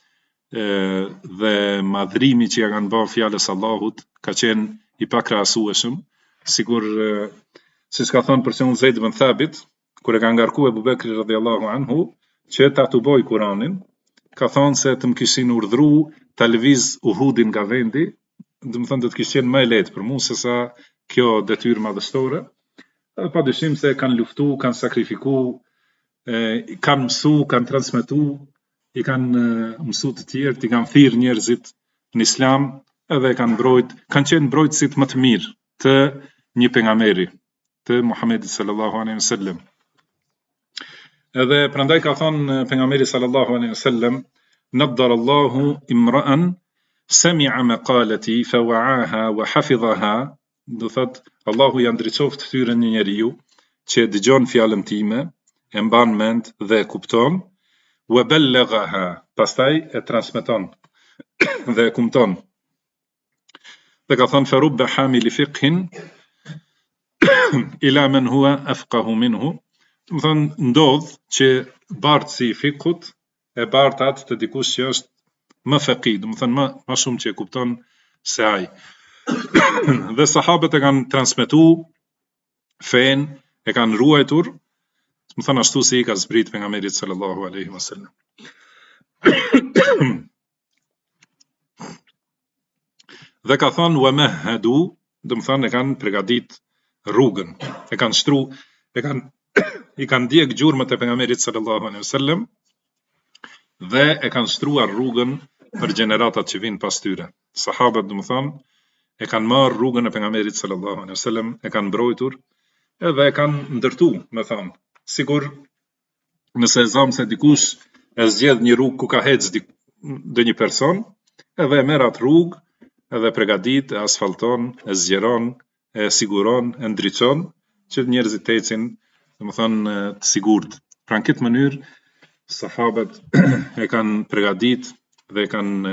dhe madhrimi që ja kanë bërë fjalës Allahut ka qenë i pakrahasueshëm, siç ka thënë për shembull Zeid ibn Thabit, kur e ka ngarkuar Abu Bekri radhiyallahu anhu që ta tuboj Kur'anin, ka thënë se të më kishin urdhëruar ta lëviz Uhudin nga vendi, domethënë do të kishte qenë më e lehtë për mua se sa kjo detyrë madhështore. Padyshim se kanë luftu, kanë sakrifiku, kanë mësu, kanë transmetu, i kanë mësu të tjerë, i kanë thirrë njerëzit në Islam, edhe kanë qenë mbrojtësit më të mirë të një pejgamberi, të Muhamedit sallallahu alaihi wasallam. Edhe prandaj ka thënë pejgamberi sallallahu alaihi wasallam, naddarallahu imra'an sami'a maqalati fa wa'aha wa hafidhaha, do thot Allahu ja ndriçoft fytyrën një njeriu që dëgjon fjalën time, e mban mend dhe e kupton, wa ballaghaha, pastaj e transmeton dhe e kupton. Dhe ka thënë farubba hamili fiqhin ila man huwa afqahu minhu, do thënë ndodh që bartësi i fikut e bartat të dikush që është më faqih, do thënë më shumë që e kupton se ai. Dhe sahabët e kanë transmetu fen, e kanë ruajtur, do thënë ashtu si i ka zbrit pejgamberit sallallahu alaihi wasallam. Dhe ka thonë wa mahadu, do të thonë e kanë përgatit rrugën, e kanë shtru, i kanë djeg gjurmët e pejgamberit sallallahu alaihi wasallam dhe e kanë shtruar rrugën për gjeneratat që vinë pas tyre. Sahabët, do të thonë, e kanë marrë rrugën e pejgamberit sallallahu alaihi wasallam, e kanë mbrojtur edhe e kanë ndërtu, me thonë. Sigur nëse e zamë se dikush e zgjedh një rrugë ku ka ecë një person, edhe e merr atë rrugë, edhe përgatit, e asfalton, e zgjeron, e siguron, e ndriçon, që njerëzit të ecin, domethënë të sigurt. Pra në këtë mënyrë sahabët e kanë përgatit dhe e kanë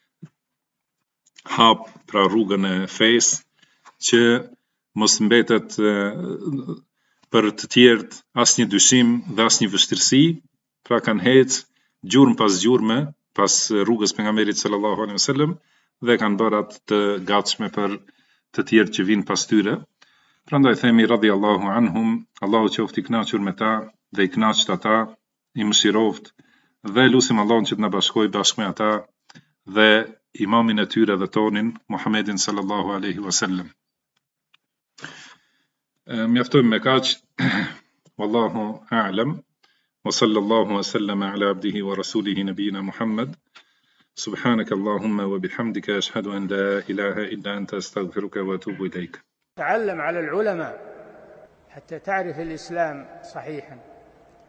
hap pra rrugën e fesë që mos mbetet për të tjerët asnjë dyshim dhe asnjë vështirësi, pra kanë ecë gjurmë pas gjurme pas rrugës pejgamberit sallallahu alaihi wasallam dhe kanë bërë atë të gatshme për të tjerë që vinë pas tyre. Prandaj themi radhiyallahu anhum, Allahu qoftë i kënaqur me ta dhe i kënaqt ata, i mëshiroft dhe lutim Allahun që të na bashkojë bashkë me ata dhe imamin e tyre dhe tonin Muhammedin sallallahu alaihi wasallam. Mjaftojmë me kaq. Wallahu a'lam. Wa sallallahu wa sallama ala abdihi wa rasulihi nabiyina Muhammad. سبحانك اللهم وبحمدك أشهد أن لا إله إلا أنت أستغفرك وأتوب إليك. تعلم على العلماء حتى تعرف الإسلام صحيحا.